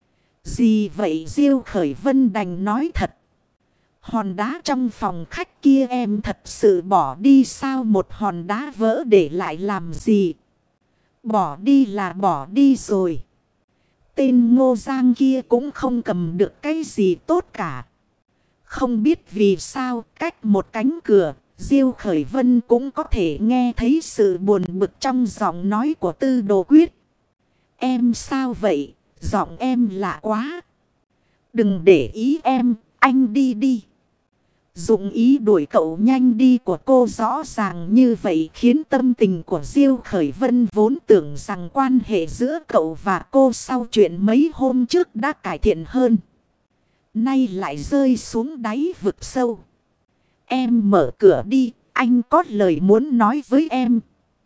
Gì vậy? Diêu Khởi Vân đành nói thật. Hòn đá trong phòng khách kia em thật sự bỏ đi sao? Một hòn đá vỡ để lại làm gì? Bỏ đi là bỏ đi rồi. Tên Ngô Giang kia cũng không cầm được cái gì tốt cả. Không biết vì sao cách một cánh cửa, Diêu Khởi Vân cũng có thể nghe thấy sự buồn bực trong giọng nói của Tư Đồ Quyết. Em sao vậy? Giọng em lạ quá. Đừng để ý em, anh đi đi. Dụng ý đuổi cậu nhanh đi của cô rõ ràng như vậy khiến tâm tình của Diêu Khởi Vân vốn tưởng rằng quan hệ giữa cậu và cô sau chuyện mấy hôm trước đã cải thiện hơn. Nay lại rơi xuống đáy vực sâu. Em mở cửa đi, anh có lời muốn nói với em.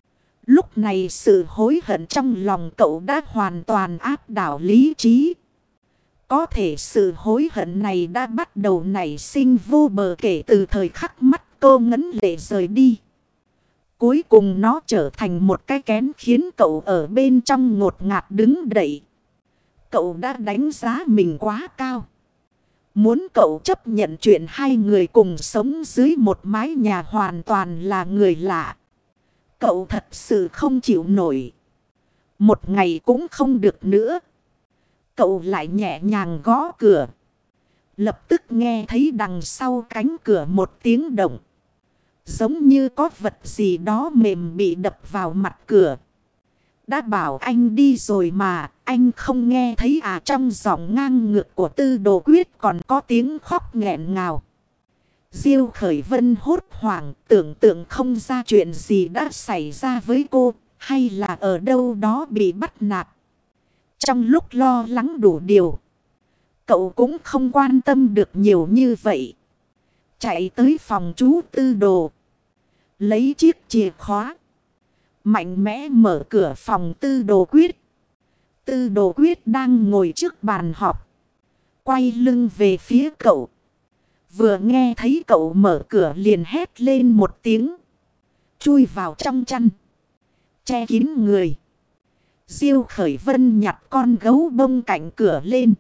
Lúc này sự hối hận trong lòng cậu đã hoàn toàn áp đảo lý trí. Có thể sự hối hận này đã bắt đầu nảy sinh vô bờ kể từ thời khắc mắt cô ngấn lệ rời đi. Cuối cùng nó trở thành một cái kén khiến cậu ở bên trong ngột ngạt đứng đậy. Cậu đã đánh giá mình quá cao. Muốn cậu chấp nhận chuyện hai người cùng sống dưới một mái nhà hoàn toàn là người lạ. Cậu thật sự không chịu nổi. Một ngày cũng không được nữa. Cậu lại nhẹ nhàng gõ cửa. Lập tức nghe thấy đằng sau cánh cửa một tiếng động. Giống như có vật gì đó mềm bị đập vào mặt cửa. Đã bảo anh đi rồi mà, anh không nghe thấy à? Trong giọng ngang ngược của Tư Đồ Quyết còn có tiếng khóc nghẹn ngào. Diêu Khởi Vân hốt hoảng, tưởng tượng không ra chuyện gì đã xảy ra với cô, hay là ở đâu đó bị bắt nạt. Trong lúc lo lắng đủ điều, cậu cũng không quan tâm được nhiều như vậy. Chạy tới phòng chú Tư Đồ, lấy chiếc chìa khóa, mạnh mẽ mở cửa phòng Tư Đồ Quyết. Tư Đồ Quyết đang ngồi trước bàn họp, quay lưng về phía cậu. Vừa nghe thấy cậu mở cửa liền hét lên một tiếng, chui vào trong chăn, che kín người. Diêu Khởi Vân nhặt con gấu bông cạnh cửa lên,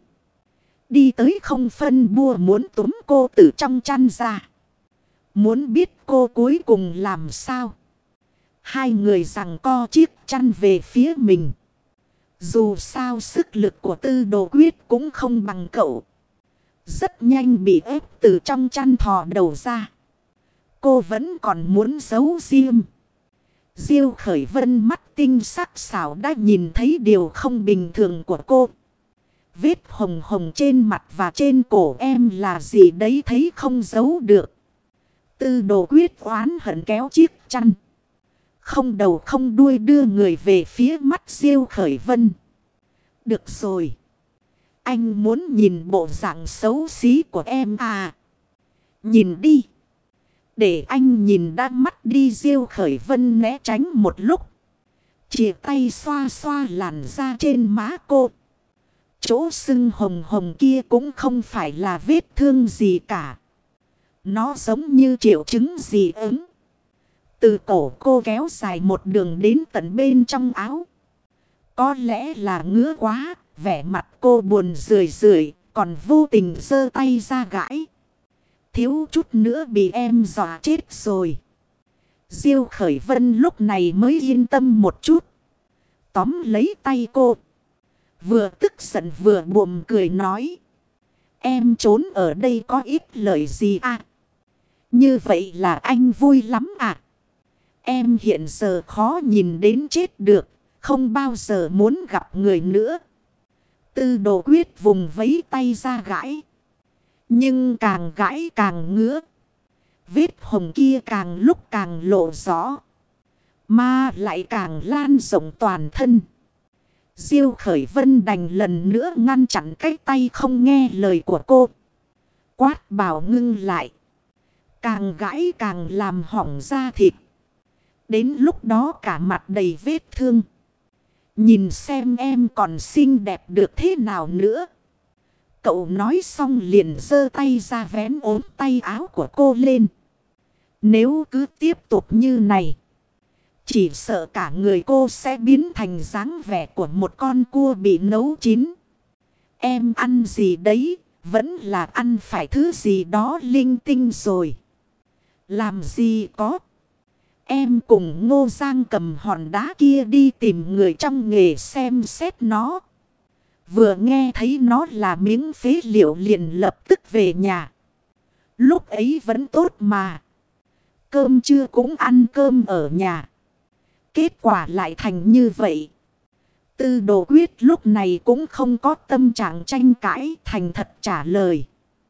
đi tới không phân bua muốn túm cô từ trong chăn ra. Muốn biết cô cuối cùng làm sao? Hai người giằng co chiếc chăn về phía mình. Dù sao sức lực của Tư Đồ Quyết cũng không bằng cậu. Rất nhanh bị ép từ trong chăn thò đầu ra. Cô vẫn còn muốn giấu riêng. Diêu Khởi Vân mắt tinh sắc sảo đã nhìn thấy điều không bình thường của cô. Vết hồng hồng trên mặt và trên cổ em là gì đấy thấy không giấu được. Tư Đồ Quyết oán hận kéo chiếc chăn, không đầu không đuôi đưa người về phía mắt Diêu Khởi Vân. Được rồi. Anh muốn nhìn bộ dạng xấu xí của em à? Nhìn đi. Để anh nhìn đã mắt đi. Diêu Khởi Vân né tránh một lúc, chìa tay xoa xoa làn da trên má cô. Chỗ sưng hồng hồng kia cũng không phải là vết thương gì cả. Nó giống như triệu chứng dị ứng. Từ cổ cô kéo dài một đường đến tận bên trong áo. Có lẽ là ngứa quá, vẻ mặt cô buồn rười rượi, còn vô tình giơ tay ra gãi. Thiếu chút nữa bị em dọa chết rồi. Diêu Khởi Vân lúc này mới yên tâm một chút, tóm lấy tay cô, vừa tức giận vừa buồm cười nói. Em trốn ở đây có ít lợi gì à? Như vậy là anh vui lắm à? Em hiện giờ khó nhìn đến chết được, không bao giờ muốn gặp người nữa. Tư Đồ Quyết vùng vẫy tay ra gãi. Nhưng càng gãi càng ngứa. Vết hồng kia càng lúc càng lộ rõ, mà lại càng lan rộng toàn thân. Diêu Khởi Vân đành lần nữa ngăn chặn cái tay không nghe lời của cô. Quát bảo ngưng lại. Càng gãi càng làm hỏng da thịt. Đến lúc đó cả mặt đầy vết thương. Nhìn xem em còn xinh đẹp được thế nào nữa. Cậu nói xong liền giơ tay ra vén ốm tay áo của cô lên. Nếu cứ tiếp tục như này, chỉ sợ cả người cô sẽ biến thành dáng vẻ của một con cua bị nấu chín. Em ăn gì đấy, vẫn là ăn phải thứ gì đó linh tinh rồi. Làm gì có. Em cùng Ngô Giang cầm hòn đá kia đi tìm người trong nghề xem xét nó. Vừa nghe thấy nó là miếng phế liệu liền lập tức về nhà. Lúc ấy vẫn tốt mà. Cơm trưa cũng ăn cơm ở nhà. Kết quả lại thành như vậy. Tư Đồ Quyết lúc này cũng không có tâm trạng tranh cãi, thành thật trả lời.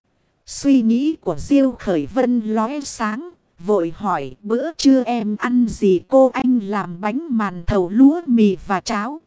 Suy nghĩ của Diêu Khởi Vân lóe sáng, vội hỏi bữa trưa em ăn gì? Cô anh làm bánh màn thầu lúa mì và cháo.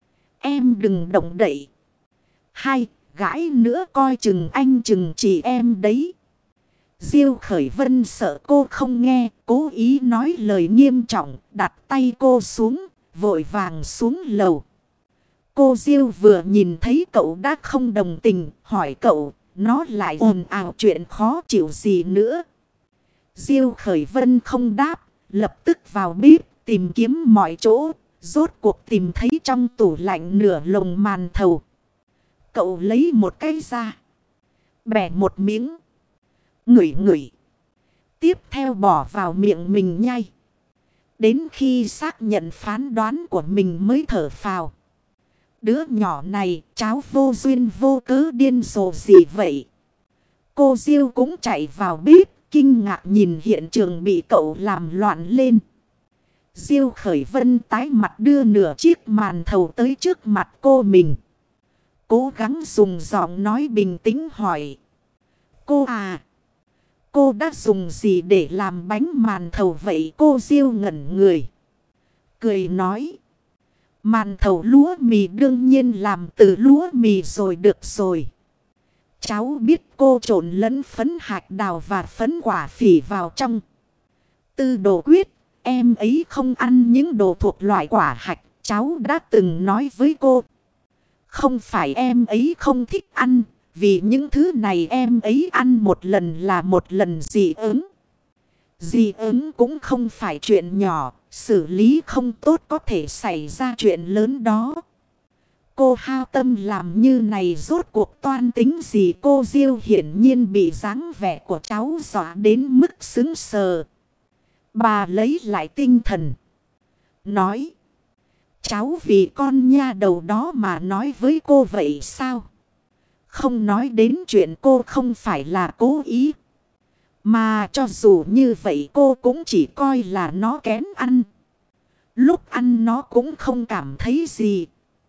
Em đừng động đậy. Hai, gãi nữa coi chừng anh chừng chỉ em đấy. Diêu Khởi Vân sợ cô không nghe, cố ý nói lời nghiêm trọng, đặt tay cô xuống, vội vàng xuống lầu. Cô Diêu vừa nhìn thấy cậu đã không đồng tình, hỏi cậu, nó lại ồn ào chuyện khó chịu gì nữa. Diêu Khởi Vân không đáp, lập tức vào bếp tìm kiếm mọi chỗ, rốt cuộc tìm thấy trong tủ lạnh nửa lồng màn thầu. Cậu lấy một cái ra, bẻ một miếng, ngửi ngửi, tiếp theo bỏ vào miệng mình nhai. Đến khi xác nhận phán đoán của mình mới thở phào. Đứa nhỏ này cháu vô duyên vô cớ điên rồ gì vậy? Cô Diêu cũng chạy vào bếp, kinh ngạc nhìn hiện trường bị cậu làm loạn lên. Diêu Khởi Vân tái mặt đưa nửa chiếc màn thầu tới trước mặt cô mình. Cố gắng dùng giọng nói bình tĩnh hỏi. Cô à, cô đã dùng gì để làm bánh màn thầu vậy? Cô Diêu ngẩn người, cười nói. Màn thầu lúa mì đương nhiên làm từ lúa mì rồi, được rồi. Cháu biết cô trộn lẫn phấn hạt đào và phấn quả phỉ vào trong. Tư Đồ Quyết, em ấy không ăn những đồ thuộc loại quả hạch, cháu đã từng nói với cô. Không phải em ấy không thích ăn, vì những thứ này em ấy ăn một lần là một lần dị ứng. Dị ứng cũng không phải chuyện nhỏ, xử lý không tốt có thể xảy ra chuyện lớn đó. Cô hao tâm làm như này rốt cuộc toan tính gì? Cô Diêu hiển nhiên bị dáng vẻ của cháu dọa đến mức sững sờ. Bà lấy lại tinh thần, nói. Cháu vì con nha đầu đó mà nói với cô vậy sao? Không nói đến chuyện cô không phải là cố ý. Mà cho dù như vậy cô cũng chỉ coi là nó kén ăn. Lúc ăn nó cũng không cảm thấy gì.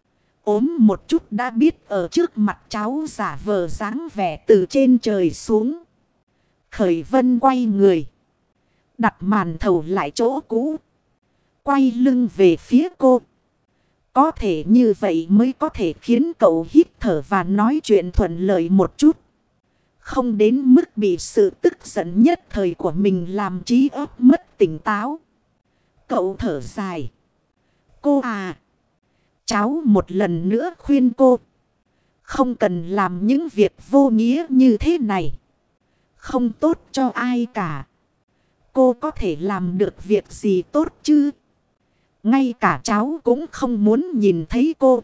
Ốm một chút đã biết ở trước mặt cháu giả vờ dáng vẻ từ trên trời xuống. Khởi Vân quay người, đặt màn thầu lại chỗ cũ, quay lưng về phía cô. Có thể như vậy mới có thể khiến cậu hít thở và nói chuyện thuận lợi một chút. Không đến mức bị sự tức giận nhất thời của mình làm trí óc mất tỉnh táo. Cậu thở dài. Cô à, cháu một lần nữa khuyên cô. Không cần làm những việc vô nghĩa như thế này. Không tốt cho ai cả. Cô có thể làm được việc gì tốt chứ? Ngay cả cháu cũng không muốn nhìn thấy cô.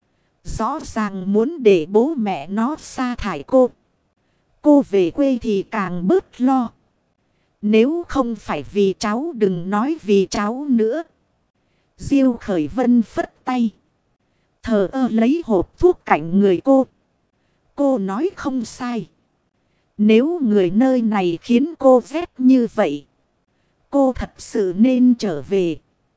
Rõ ràng muốn để bố mẹ nó sa thải cô. Cô về quê thì càng bớt lo. Nếu không phải vì cháu, đừng nói vì cháu nữa. Diêu Khởi Vân phất tay, thờ ơ lấy hộp thuốc cạnh người cô. Cô nói không sai. Nếu người nơi này khiến cô ghét như vậy, cô thật sự nên trở về.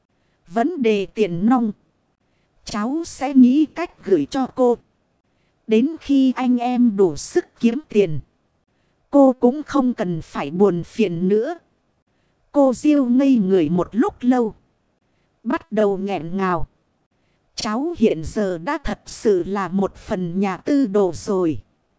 Vấn đề tiền nong, cháu sẽ nghĩ cách gửi cho cô. Đến khi anh em đủ sức kiếm tiền, cô cũng không cần phải buồn phiền nữa. Cô Diêu ngây người một lúc lâu, bắt đầu nghẹn ngào. Cháu hiện giờ đã thật sự là một phần nhà Tư Đồ rồi.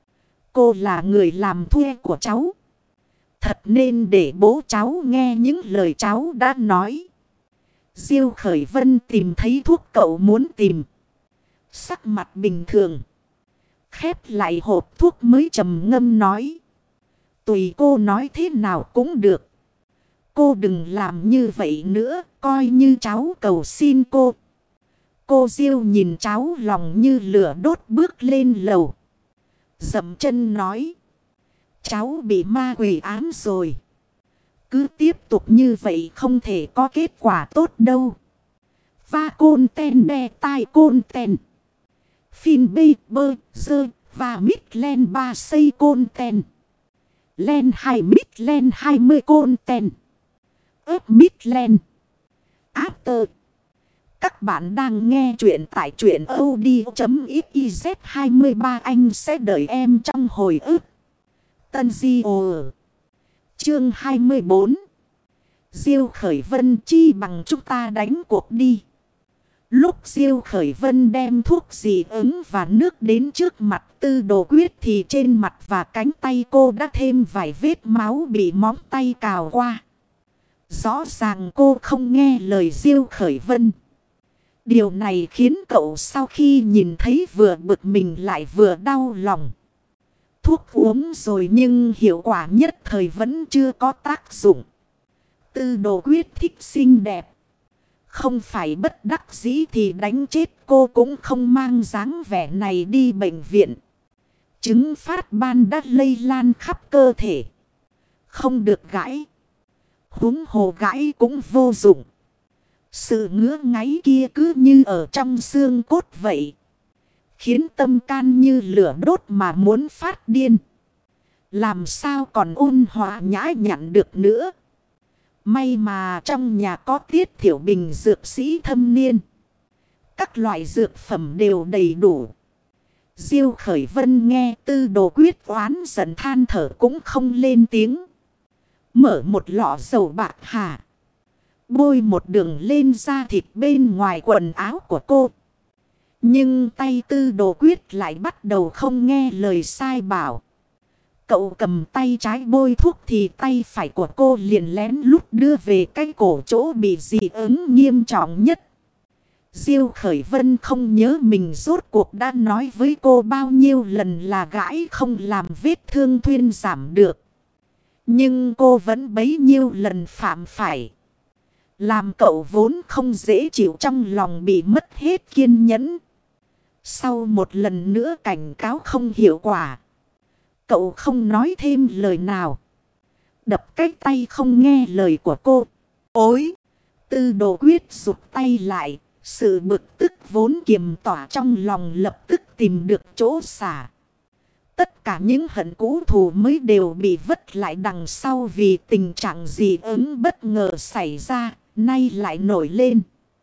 Cô là người làm thuê của cháu. Thật nên để bố cháu nghe những lời cháu đã nói. Diêu Khởi Vân tìm thấy thuốc cậu muốn tìm, sắc mặt bình thường, khép lại hộp thuốc mới trầm ngâm nói. Tùy cô nói thế nào cũng được. Cô đừng làm như vậy nữa, coi như cháu cầu xin cô. Cô Diêu nhìn cháu lòng như lửa đốt bước lên lầu, dậm chân nói. Cháu bị ma quỷ ám rồi. Cứ tiếp tục như vậy không thể có kết quả tốt đâu. Va côn ten đe tai côn ten. Phin bê bơ dơ và mít len ba xây côn ten. Len hai mít len hai mươi côn ten. ớp mít len. After. Các bạn đang nghe chuyện tại truyện audio.xyz hai ba. Anh sẽ đợi em trong hồi ức. Tân Di Ồ Chương hai mươi bốn. Diêu Khởi Vân chi bằng chúng ta đánh cuộc đi. Lúc Diêu Khởi Vân đem thuốc dị ứng và nước đến trước mặt Tư Đồ Quyết thì trên mặt và cánh tay cô đã thêm vài vết máu bị móng tay cào qua. Rõ ràng cô không nghe lời Diêu Khởi Vân. Điều này khiến cậu sau khi nhìn thấy vừa bực mình lại vừa đau lòng. Thuốc uống rồi nhưng hiệu quả nhất thời vẫn chưa có tác dụng. Tư Đồ Quyết thích xinh đẹp. Không phải bất đắc dĩ thì đánh chết cô cũng không mang dáng vẻ này đi bệnh viện. Chứng phát ban đã lây lan khắp cơ thể. Không được gãi. Huống hồ gãi cũng vô dụng. Sự ngứa ngáy kia cứ như ở trong xương cốt vậy. Khiến tâm can như lửa đốt mà muốn phát điên. Làm sao còn ôn hòa nhã nhặn được nữa. May mà trong nhà có Tiết Thiểu Bình dược sĩ thâm niên. Các loại dược phẩm đều đầy đủ. Diêu Khởi Vân nghe Tư Đồ Quyết oán giận than thở cũng không lên tiếng. Mở một lọ dầu bạc hà. Bôi một đường lên da thịt bên ngoài quần áo của cô. Nhưng tay Tư Đồ Quyết lại bắt đầu không nghe lời sai bảo. Cậu cầm tay trái bôi thuốc thì tay phải của cô liền lén lút đưa về cái cổ chỗ bị dị ứng nghiêm trọng nhất. Diêu Khởi Vân không nhớ mình rốt cuộc đã nói với cô bao nhiêu lần là gãi không làm vết thương thuyên giảm được. Nhưng cô vẫn bấy nhiêu lần phạm phải. Làm cậu vốn không dễ chịu trong lòng bị mất hết kiên nhẫn. Sau một lần nữa cảnh cáo không hiệu quả. Cậu không nói thêm lời nào. Đập cái tay không nghe lời của cô. Ôi! Tư Đồ Quyết rụt tay lại. Sự bực tức vốn kiềm tỏa trong lòng lập tức tìm được chỗ xả. Tất cả những hận cũ thù mới đều bị vứt lại đằng sau vì tình trạng dị ứng bất ngờ xảy ra, nay lại nổi lên.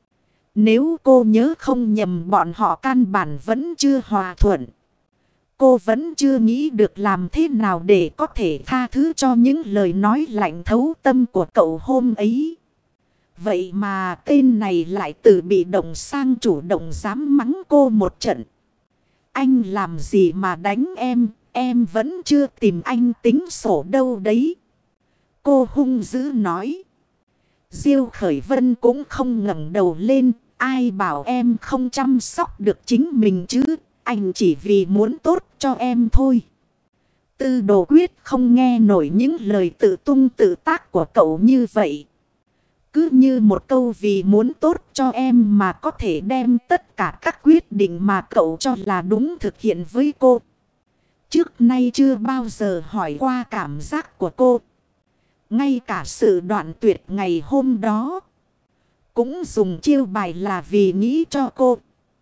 Nếu cô nhớ không nhầm bọn họ căn bản vẫn chưa hòa thuận. Cô vẫn chưa nghĩ được làm thế nào để có thể tha thứ cho những lời nói lạnh thấu tâm của cậu hôm ấy. Vậy mà tên này lại từ bị động sang chủ động dám mắng cô một trận. Anh làm gì mà đánh em, em vẫn chưa tìm anh tính sổ đâu đấy. Cô hung dữ nói. Diêu Khởi Vân cũng không ngẩng đầu lên, ai bảo em không chăm sóc được chính mình chứ, anh chỉ vì muốn tốt cho em thôi. Tư Đồ Quyết không nghe nổi những lời tự tung tự tác của cậu như vậy. Cứ như một câu vì muốn tốt cho em mà có thể đem tất cả các quyết định mà cậu cho là đúng thực hiện với cô. Trước nay chưa bao giờ hỏi qua cảm giác của cô. Ngay cả sự đoạn tuyệt ngày hôm đó. Cũng dùng chiêu bài là vì nghĩ cho cô.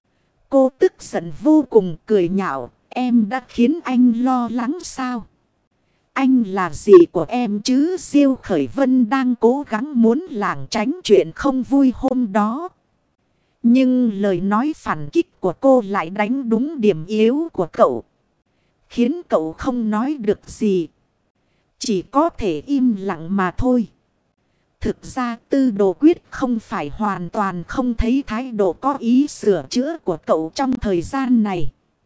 Cô tức giận vô cùng cười nhạo. Em đã khiến anh lo lắng sao? Anh là gì của em chứ? Diêu Khởi Vân đang cố gắng muốn lảng tránh chuyện không vui hôm đó. Nhưng lời nói phản kích của cô lại đánh đúng điểm yếu của cậu. Khiến cậu không nói được gì. Chỉ có thể im lặng mà thôi. Thực ra Tư Đồ Quyết không phải hoàn toàn không thấy thái độ có ý sửa chữa của cậu trong thời gian này.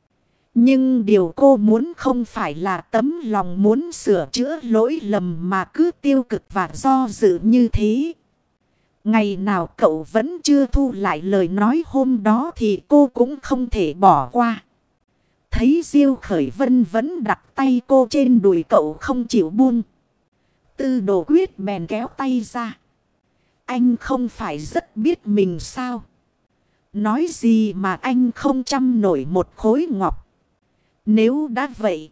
Nhưng điều cô muốn không phải là tấm lòng muốn sửa chữa lỗi lầm mà cứ tiêu cực và do dự như thế. Ngày nào cậu vẫn chưa thu lại lời nói hôm đó thì cô cũng không thể bỏ qua. Thấy Diêu Khởi Vân vẫn đặt tay cô trên đùi cậu không chịu buông. Tư Đồ Quyết bèn kéo tay ra. Anh không phải rất biết mình sao? Nói gì mà anh không chăm nổi một khối ngọc. Nếu đã vậy,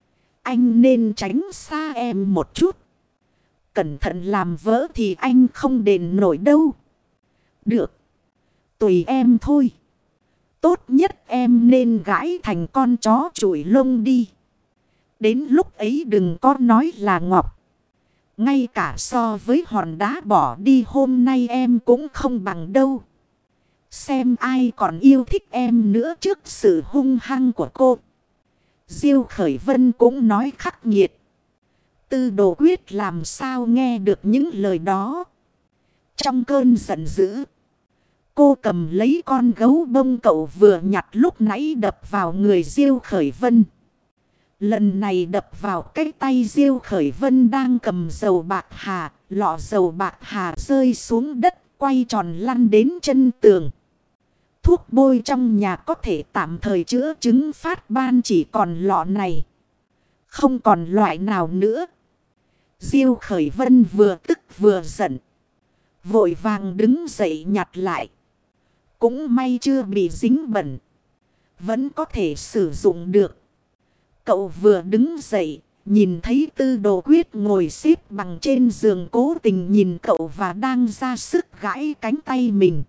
anh nên tránh xa em một chút. Cẩn thận làm vỡ thì anh không đền nổi đâu. Được, tùy em thôi. Tốt nhất em nên gãi thành con chó chùi lông đi. Đến lúc ấy đừng có nói là ngọc. Ngay cả so với hòn đá bỏ đi hôm nay em cũng không bằng đâu. Xem ai còn yêu thích em nữa trước sự hung hăng của cô. Diêu Khởi Vân cũng nói khắc nghiệt. Tư Đồ Quyết làm sao nghe được những lời đó. Trong cơn giận dữ, cô cầm lấy con gấu bông cậu vừa nhặt lúc nãy đập vào người Diêu Khởi Vân. Lần này đập vào cái tay Diêu Khởi Vân đang cầm dầu bạc hà. Lọ dầu bạc hà rơi xuống đất, quay tròn lăn đến chân tường. Thuốc bôi trong nhà có thể tạm thời chữa chứng phát ban chỉ còn lọ này. Không còn loại nào nữa. Diêu Khởi Vân vừa tức vừa giận. Vội vàng đứng dậy nhặt lại. Cũng may chưa bị dính bẩn. Vẫn có thể sử dụng được. Cậu vừa đứng dậy. Nhìn thấy Tư Đồ Quyết ngồi xếp bằng trên giường cố tình nhìn cậu và đang ra sức gãi cánh tay mình.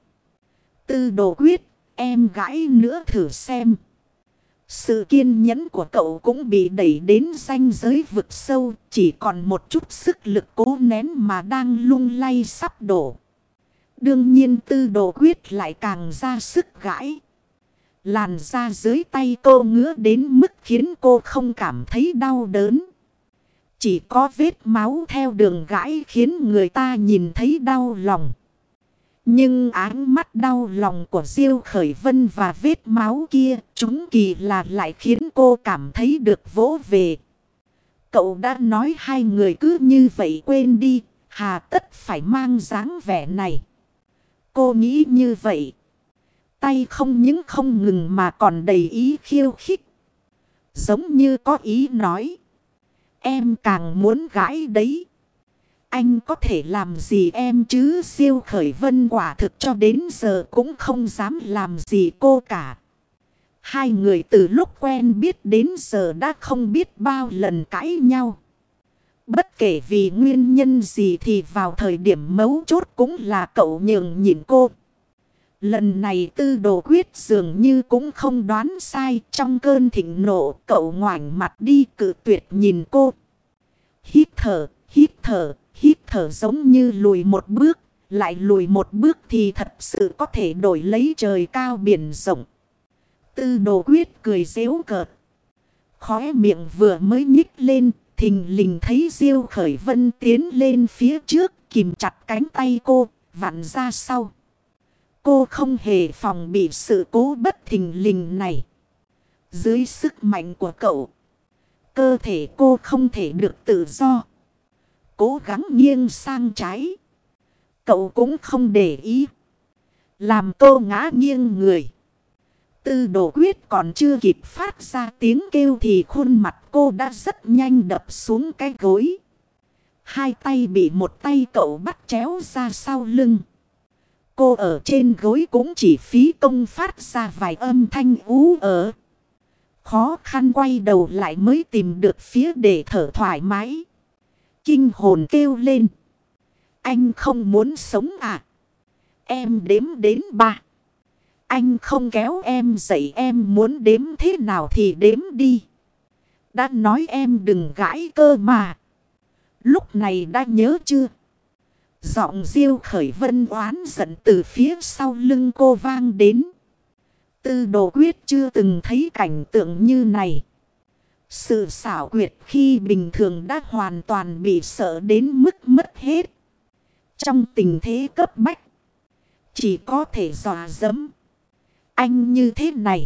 Tư Đồ Quyết, em gãi nữa thử xem. Sự kiên nhẫn của cậu cũng bị đẩy đến ranh giới vực sâu. Chỉ còn một chút sức lực cố nén mà đang lung lay sắp đổ. Đương nhiên Tư Đồ Quyết lại càng ra sức gãi. Làn da dưới tay cô ngứa đến mức khiến cô không cảm thấy đau đớn. Chỉ có vết máu theo đường gãi khiến người ta nhìn thấy đau lòng. Nhưng áng mắt đau lòng của Diêu Khởi Vân và vết máu kia, chúng kỳ lạ lại khiến cô cảm thấy được vỗ về. Cậu đã nói hai người cứ như vậy quên đi, hà tất phải mang dáng vẻ này. Cô nghĩ như vậy. Tay không những không ngừng mà còn đầy ý khiêu khích. Giống như có ý nói. Em càng muốn gãi đấy. Anh có thể làm gì em chứ? Diêu Khởi Vân quả thực cho đến giờ cũng không dám làm gì cô cả. Hai người từ lúc quen biết đến giờ đã không biết bao lần cãi nhau. Bất kể vì nguyên nhân gì thì vào thời điểm mấu chốt cũng là cậu nhường nhịn cô. Lần này Tư Đồ Quyết dường như cũng không đoán sai. Trong cơn thịnh nộ cậu ngoảnh mặt đi cự tuyệt nhìn cô. Hít thở, hít thở, hít thở giống như lùi một bước. Lại lùi một bước thì thật sự có thể đổi lấy trời cao biển rộng. Tư Đồ Quyết cười giễu cợt. Khóe miệng vừa mới nhích lên. Thình lình thấy Diêu Khởi Vân tiến lên phía trước. Kìm chặt cánh tay cô, vặn ra sau. Cô không hề phòng bị sự cố bất thình lình này. Dưới sức mạnh của cậu, cơ thể cô không thể được tự do. Cố gắng nghiêng sang trái. Cậu cũng không để ý. Làm cô ngã nghiêng người. Tư Đồ Quyết còn chưa kịp phát ra tiếng kêu thì khuôn mặt cô đã rất nhanh đập xuống cái gối. Hai tay bị một tay cậu bắt chéo ra sau lưng. Cô ở trên gối cũng chỉ phí công phát ra vài âm thanh ú ớ. Khó khăn quay đầu lại mới tìm được phía để thở thoải mái. Kinh hồn kêu lên. Anh không muốn sống à? Em đếm đến ba. Anh không kéo em dậy, em muốn đếm thế nào thì đếm đi. Đã nói em đừng gãi cơ mà. Lúc này đã nhớ chưa? Giọng Diêu Khởi Vân oán giận từ phía sau lưng cô vang đến. Tư Đồ Quyết chưa từng thấy cảnh tượng như này. Sự xảo quyệt khi bình thường đã hoàn toàn bị sợ đến mức mất hết. Trong tình thế cấp bách, chỉ có thể dọa dẫm. Anh như thế này,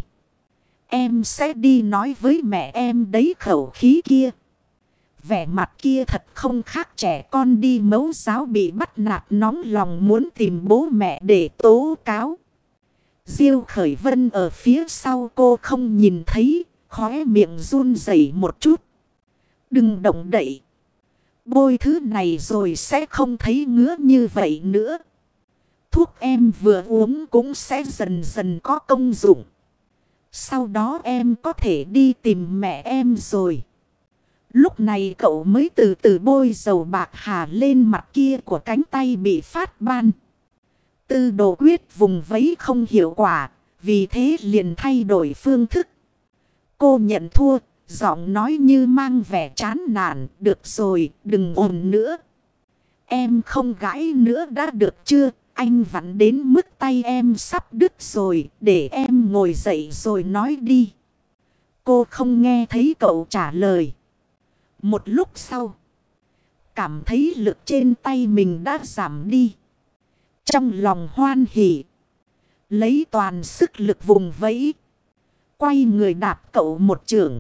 em sẽ đi nói với mẹ em đấy. Khẩu khí kia, vẻ mặt kia thật không khác trẻ con đi mẫu giáo bị bắt nạt nóng lòng muốn tìm bố mẹ để tố cáo. Diêu Khởi Vân ở phía sau cô không nhìn thấy, khóe miệng run rẩy một chút. Đừng động đậy. Bôi thứ này rồi sẽ không thấy ngứa như vậy nữa. Thuốc em vừa uống cũng sẽ dần dần có công dụng. Sau đó em có thể đi tìm mẹ em rồi. Lúc này cậu mới từ từ bôi dầu bạc hà lên mặt kia của cánh tay bị phát ban. Tư Đồ Quyết vùng vẫy không hiệu quả, vì thế liền thay đổi phương thức. Cô nhận thua, giọng nói như mang vẻ chán nản. Được rồi, đừng ồn nữa. Em không gãi nữa đã được chưa? Anh vặn đến mức tay em sắp đứt rồi, để em ngồi dậy rồi nói đi. Cô không nghe thấy cậu trả lời. Một lúc sau, cảm thấy lực trên tay mình đã giảm đi. Trong lòng hoan hỉ, lấy toàn sức lực vùng vẫy, quay người đạp cậu một chưởng.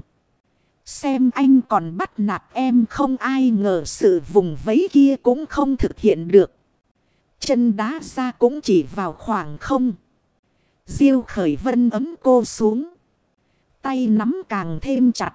Xem anh còn bắt nạt em không, ai ngờ sự vùng vẫy kia cũng không thực hiện được. Chân đá ra cũng chỉ vào khoảng không. Diêu Khởi Vân ấm cô xuống. Tay nắm càng thêm chặt.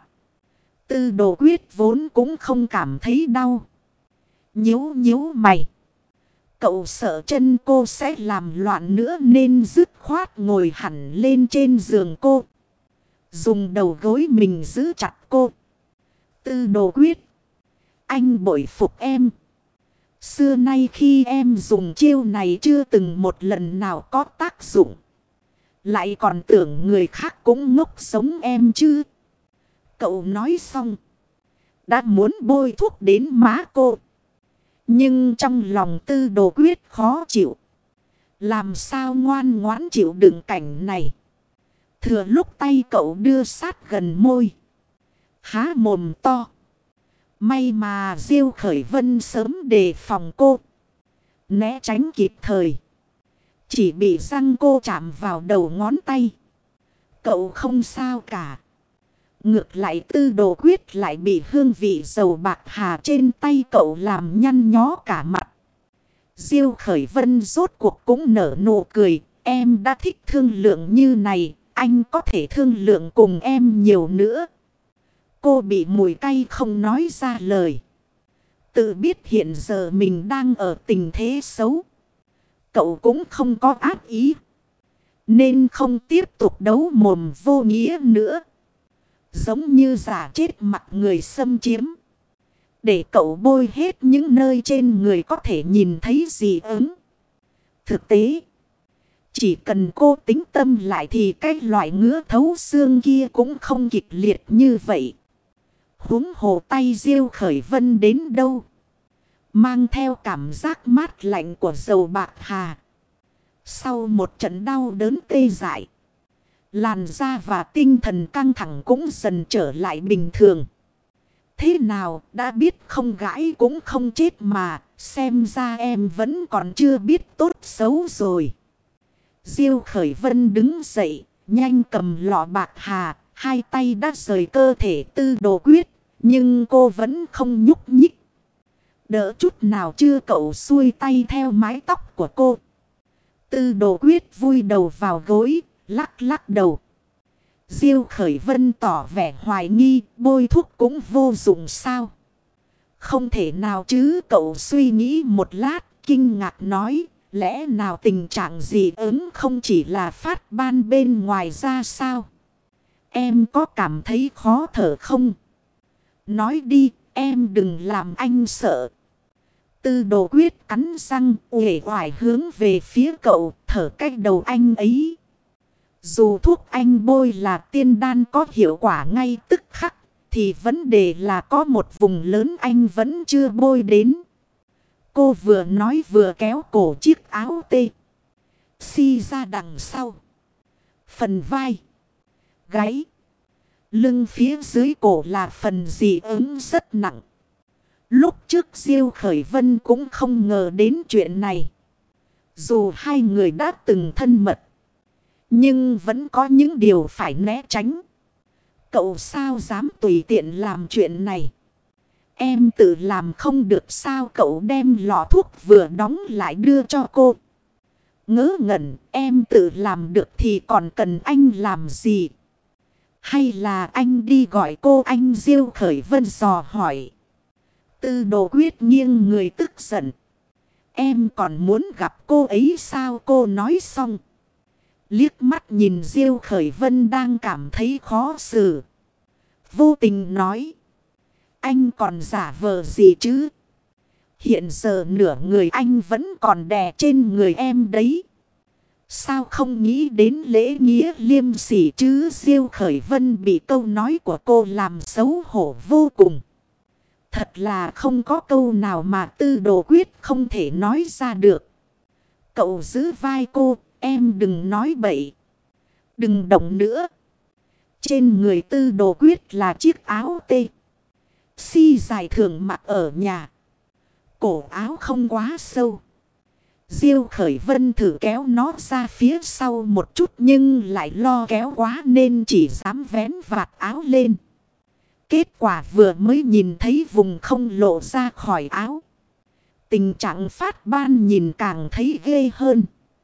Tư Đồ Quyết vốn cũng không cảm thấy đau. Nhíu nhíu mày. Cậu sợ chân cô sẽ làm loạn nữa nên dứt khoát ngồi hẳn lên trên giường cô. Dùng đầu gối mình giữ chặt cô. Tư Đồ Quyết, anh bội phục em. Xưa nay khi em dùng chiêu này chưa từng một lần nào có tác dụng. Lại còn tưởng người khác cũng ngốc giống em chứ. Cậu nói xong, đã muốn bôi thuốc đến má cô. Nhưng trong lòng Tư Đồ Quyết khó chịu. Làm sao ngoan ngoãn chịu đựng cảnh này. Thừa lúc tay cậu đưa sát gần môi, há mồm to. May mà Diêu Khởi Vân sớm đề phòng cô, né tránh kịp thời. Chỉ bị răng cô chạm vào đầu ngón tay. Cậu không sao cả. Ngược lại Tư Đồ Quyết lại bị hương vị dầu bạc hà trên tay cậu làm nhăn nhó cả mặt. Diêu Khởi Vân rốt cuộc cũng nở nụ cười. Em đã thích thương lượng như này, anh có thể thương lượng cùng em nhiều nữa. Cô bị mùi cay không nói ra lời. Tự biết hiện giờ mình đang ở tình thế xấu. Cậu cũng không có ác ý, nên không tiếp tục đấu mồm vô nghĩa nữa. Giống như giả chết mặt người xâm chiếm. Để cậu bôi hết những nơi trên người có thể nhìn thấy dị ứng. Thực tế, chỉ cần cô tính tâm lại thì cái loại ngứa thấu xương kia cũng không kịch liệt như vậy. Huống hồ tay Diêu Khởi Vân đến đâu, mang theo cảm giác mát lạnh của dầu bạc hà. Sau một trận đau đớn tê dại, làn da và tinh thần căng thẳng cũng dần trở lại bình thường. Thế nào, đã biết không gãi cũng không chết mà, xem ra em vẫn còn chưa biết tốt xấu rồi. Diêu Khởi Vân đứng dậy, nhanh cầm lọ bạc hà, hai tay đã rời cơ thể Tư Đồ Quyết, nhưng cô vẫn không nhúc nhích. Đỡ chút nào chưa, cậu xuôi tay theo mái tóc của cô. Tư Đồ Quyết vui đầu vào gối, lắc lắc đầu. Diêu Khởi Vân tỏ vẻ hoài nghi, bôi thuốc cũng vô dụng sao? Không thể nào chứ, cậu suy nghĩ một lát, kinh ngạc nói. Lẽ nào tình trạng dị ứng không chỉ là phát ban bên ngoài ra sao? Em có cảm thấy khó thở không? Nói đi, em đừng làm anh sợ. Tư Đồ Quyết cắn răng uể oải hướng về phía cậu, thở cách đầu anh ấy. Dù thuốc anh bôi là tiên đan có hiệu quả ngay tức khắc, thì vấn đề là có một vùng lớn anh vẫn chưa bôi đến. Cô vừa nói vừa kéo cổ chiếc áo tê xi ra đằng sau. Phần vai, gáy, lưng phía dưới cổ là phần dị ứng rất nặng. Lúc trước Diêu Khởi Vân cũng không ngờ đến chuyện này. Dù hai người đã từng thân mật, nhưng vẫn có những điều phải né tránh. Cậu sao dám tùy tiện làm chuyện này? Em tự làm không được sao? Cậu đem lọ thuốc vừa đóng lại đưa cho cô. Ngớ ngẩn, em tự làm được thì còn cần anh làm gì? Hay là anh đi gọi cô? Anh Diêu Khởi Vân dò hỏi. Tư Đồ Quyết nghiêng người tức giận. Em còn muốn gặp cô ấy sao? Cô nói xong, liếc mắt nhìn Diêu Khởi Vân đang cảm thấy khó xử, vô tình nói. Anh còn giả vờ gì chứ? Hiện giờ nửa người anh vẫn còn đè trên người em đấy. Sao không nghĩ đến lễ nghĩa liêm sỉ chứ? Diêu Khởi Vân bị câu nói của cô làm xấu hổ vô cùng. Thật là không có câu nào mà Tư Đồ Quyết không thể nói ra được. Cậu giữ vai cô, em đừng nói bậy. Đừng động nữa. Trên người Tư Đồ Quyết là chiếc áo tê si dài thường mặc ở nhà. Cổ áo không quá sâu. Diêu Khởi Vân thử kéo nó ra phía sau một chút nhưng lại lo kéo quá nên chỉ dám vén vạt áo lên. Kết quả vừa mới nhìn thấy vùng không lộ ra khỏi áo. Tình trạng phát ban nhìn càng thấy ghê hơn.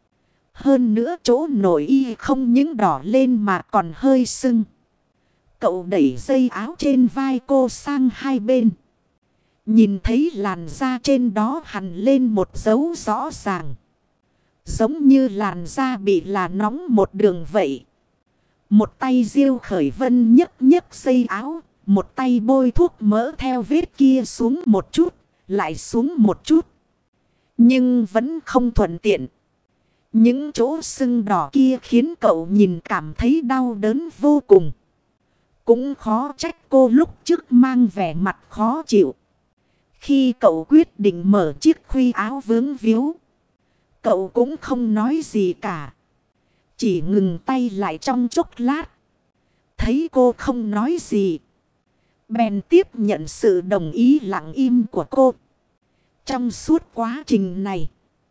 Hơn nữa chỗ nội y không những đỏ lên mà còn hơi sưng. Cậu đẩy dây áo trên vai cô sang hai bên. Nhìn thấy làn da trên đó hằn lên một dấu rõ ràng. Giống như làn da bị là nóng một đường vậy. Một tay Diêu Khởi Vân nhấc nhấc dây áo. Một tay bôi thuốc mỡ theo vết kia xuống một chút. Lại xuống một chút. Nhưng vẫn không thuận tiện. Những chỗ sưng đỏ kia khiến cậu nhìn cảm thấy đau đớn vô cùng. Cũng khó trách cô lúc trước mang vẻ mặt khó chịu. Khi cậu quyết định mở chiếc khuy áo vướng víu. Cậu cũng không nói gì cả. Chỉ ngừng tay lại trong chốc lát. Thấy cô không nói gì. Bèn tiếp nhận sự đồng ý lặng im của cô. Trong suốt quá trình này.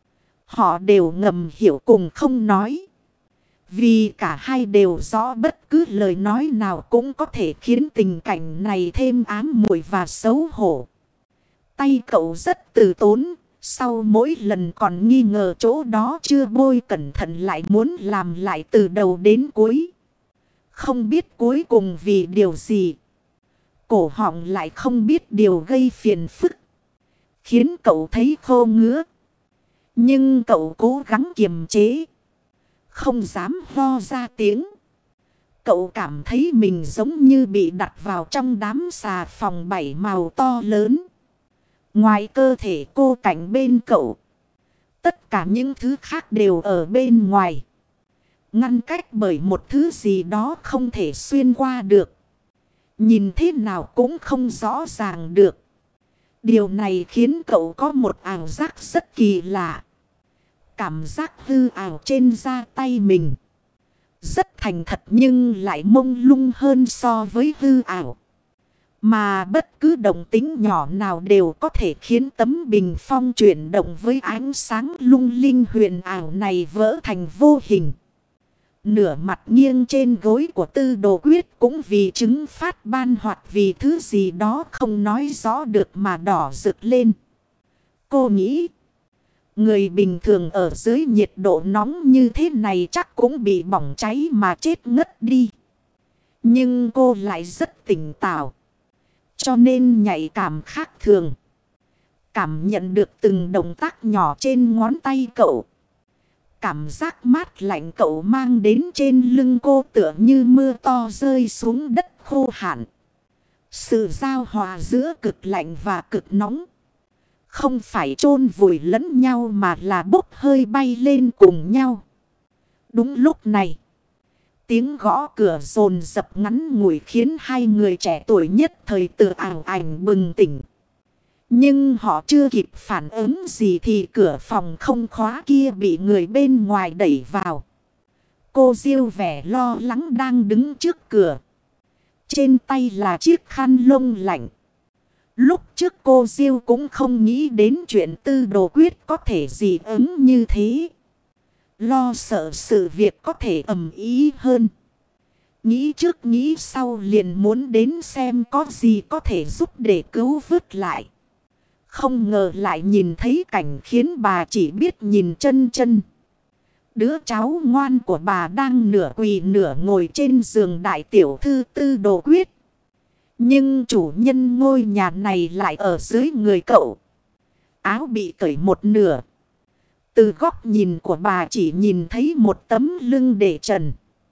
Họ đều ngầm hiểu cùng không nói. Vì cả hai đều rõ bất cứ lời nói nào cũng có thể khiến tình cảnh này thêm ám muội và xấu hổ. Tay cậu rất từ tốn. Sau mỗi lần còn nghi ngờ chỗ đó chưa bôi cẩn thận lại muốn làm lại từ đầu đến cuối. Không biết cuối cùng vì điều gì. Cổ họng lại không biết điều gây phiền phức. Khiến cậu thấy khô ngứa. Nhưng cậu cố gắng kiềm chế. Không dám ho ra tiếng. Cậu cảm thấy mình giống như bị đặt vào trong đám xà phòng bảy màu to lớn. Ngoài cơ thể cô cạnh bên cậu. Tất cả những thứ khác đều ở bên ngoài. Ngăn cách bởi một thứ gì đó không thể xuyên qua được. Nhìn thế nào cũng không rõ ràng được. Điều này khiến cậu có một ảo giác rất kỳ lạ. Cảm giác hư ảo trên da tay mình. Rất thành thật nhưng lại mông lung hơn so với hư ảo. Mà bất cứ động tĩnh nhỏ nào đều có thể khiến tấm bình phong chuyển động với ánh sáng lung linh huyền ảo này vỡ thành vô hình. Nửa mặt nghiêng trên gối của Tư Đồ Quyết cũng vì chứng phát ban hoặc vì thứ gì đó không nói rõ được mà đỏ rực lên. Cô nghĩ, người bình thường ở dưới nhiệt độ nóng như thế này chắc cũng bị bỏng cháy mà chết ngất đi. Nhưng cô lại rất tỉnh táo. Cho nên nhạy cảm khác thường. Cảm nhận được từng động tác nhỏ trên ngón tay cậu. Cảm giác mát lạnh cậu mang đến trên lưng cô tựa như mưa to rơi xuống đất khô hạn. Sự giao hòa giữa cực lạnh và cực nóng. Không phải chôn vùi lẫn nhau mà là bốc hơi bay lên cùng nhau. Đúng lúc này. Tiếng gõ cửa dồn dập ngắn ngủi khiến hai người trẻ tuổi nhất thời từ ảo ảnh bừng tỉnh. Nhưng họ chưa kịp phản ứng gì thì cửa phòng không khóa kia bị người bên ngoài đẩy vào. Cô Diêu vẻ lo lắng đang đứng trước cửa. Trên tay là chiếc khăn lông lạnh. Lúc trước cô Diêu cũng không nghĩ đến chuyện Tư Đồ Quyết có thể dị ứng như thế. Lo sợ sự việc có thể ầm ĩ hơn. Nghĩ trước nghĩ sau liền muốn đến xem có gì có thể giúp để cứu vớt lại. Không ngờ lại nhìn thấy cảnh khiến bà chỉ biết nhìn chân chân. Đứa cháu ngoan của bà đang nửa quỳ nửa ngồi trên giường đại tiểu thư Tư Đồ Quyết. Nhưng chủ nhân ngôi nhà này lại ở dưới người cậu. Áo bị cởi một nửa. Từ góc nhìn của bà chỉ nhìn thấy một tấm lưng để trần.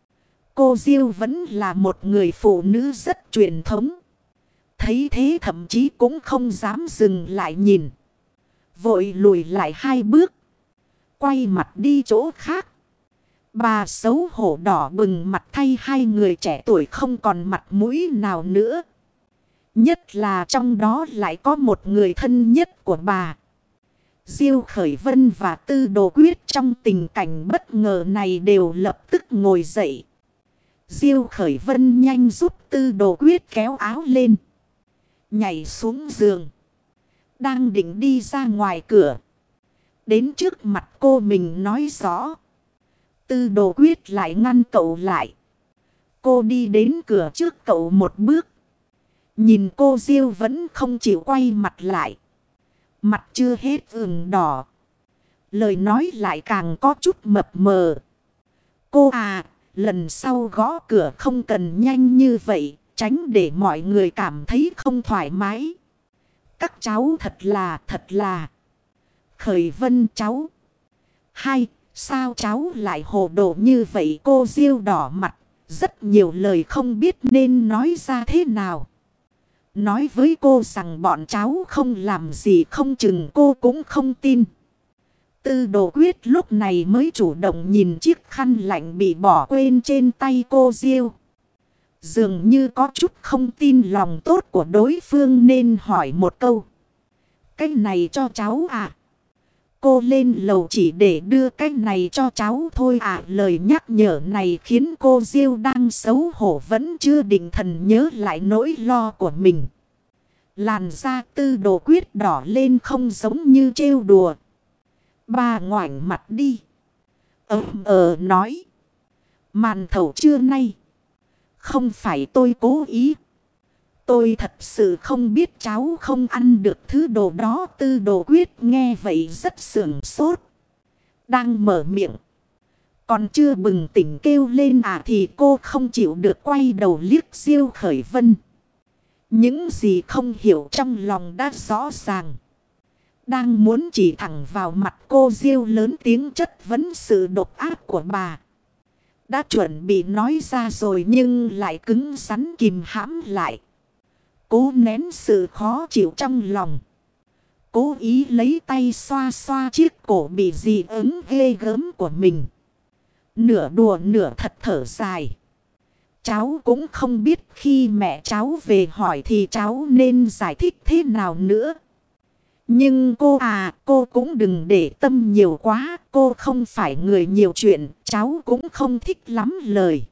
Cô Diêu vẫn là một người phụ nữ rất truyền thống. Thấy thế thậm chí cũng không dám dừng lại nhìn. Vội lùi lại hai bước. Quay mặt đi chỗ khác. Bà xấu hổ đỏ bừng mặt thay hai người trẻ tuổi không còn mặt mũi nào nữa. Nhất là trong đó lại có một người thân nhất của bà. Diêu Khởi Vân và Tư Đồ Quyết trong tình cảnh bất ngờ này đều lập tức ngồi dậy. Diêu Khởi Vân nhanh giúp Tư Đồ Quyết kéo áo lên. Nhảy xuống giường. Đang định đi ra ngoài cửa. Đến trước mặt cô mình nói rõ. Tư Đồ Quyết lại ngăn cậu lại. Cô đi đến cửa trước cậu một bước. Nhìn cô Diêu vẫn không chịu quay mặt lại. Mặt chưa hết ửng đỏ. Lời nói lại càng có chút mập mờ. Cô à, lần sau gõ cửa không cần nhanh như vậy. Tránh để mọi người cảm thấy không thoải mái. Các cháu thật là, thật là. Khởi Vân cháu. Hai, sao cháu lại hồ đồ như vậy? Cô Diêu đỏ mặt. Rất nhiều lời không biết nên nói ra thế nào. Nói với cô rằng bọn cháu không làm gì không chừng cô cũng không tin. Tư Đồ Quyết lúc này mới chủ động nhìn chiếc khăn lạnh bị bỏ quên trên tay cô Diêu. Dường như có chút không tin lòng tốt của đối phương nên hỏi một câu. Cái này cho cháu à? Cô lên lầu chỉ để đưa cái này cho cháu thôi à? Lời nhắc nhở này khiến cô Diêu đang xấu hổ vẫn chưa định thần nhớ lại nỗi lo của mình. Làn da Tư Đồ Quyết đỏ lên không giống như trêu đùa. Bà ngoảnh mặt đi. Ơm ờ nói. Màn thầu trưa nay. Không phải tôi cố ý. Tôi thật sự không biết cháu không ăn được thứ đồ đó. Tư Đồ Quyết nghe vậy rất sửng sốt. Đang mở miệng. Còn chưa bừng tỉnh kêu lên à thì cô không chịu được quay đầu liếc Diêu Khởi Vân. Những gì không hiểu trong lòng đã rõ ràng. Đang muốn chỉ thẳng vào mặt cô Diêu lớn tiếng chất vấn sự độc ác của bà. Đã chuẩn bị nói ra rồi nhưng lại cứng rắn kìm hãm lại. Cố nén sự khó chịu trong lòng. Cố ý lấy tay xoa xoa chiếc cổ bị dị ứng ghê gớm của mình. Nửa đùa nửa thật thở dài. Cháu cũng không biết khi mẹ cháu về hỏi thì cháu nên giải thích thế nào nữa. Nhưng cô à, cô cũng đừng để tâm nhiều quá. Cô không phải người nhiều chuyện, cháu cũng không thích lắm lời.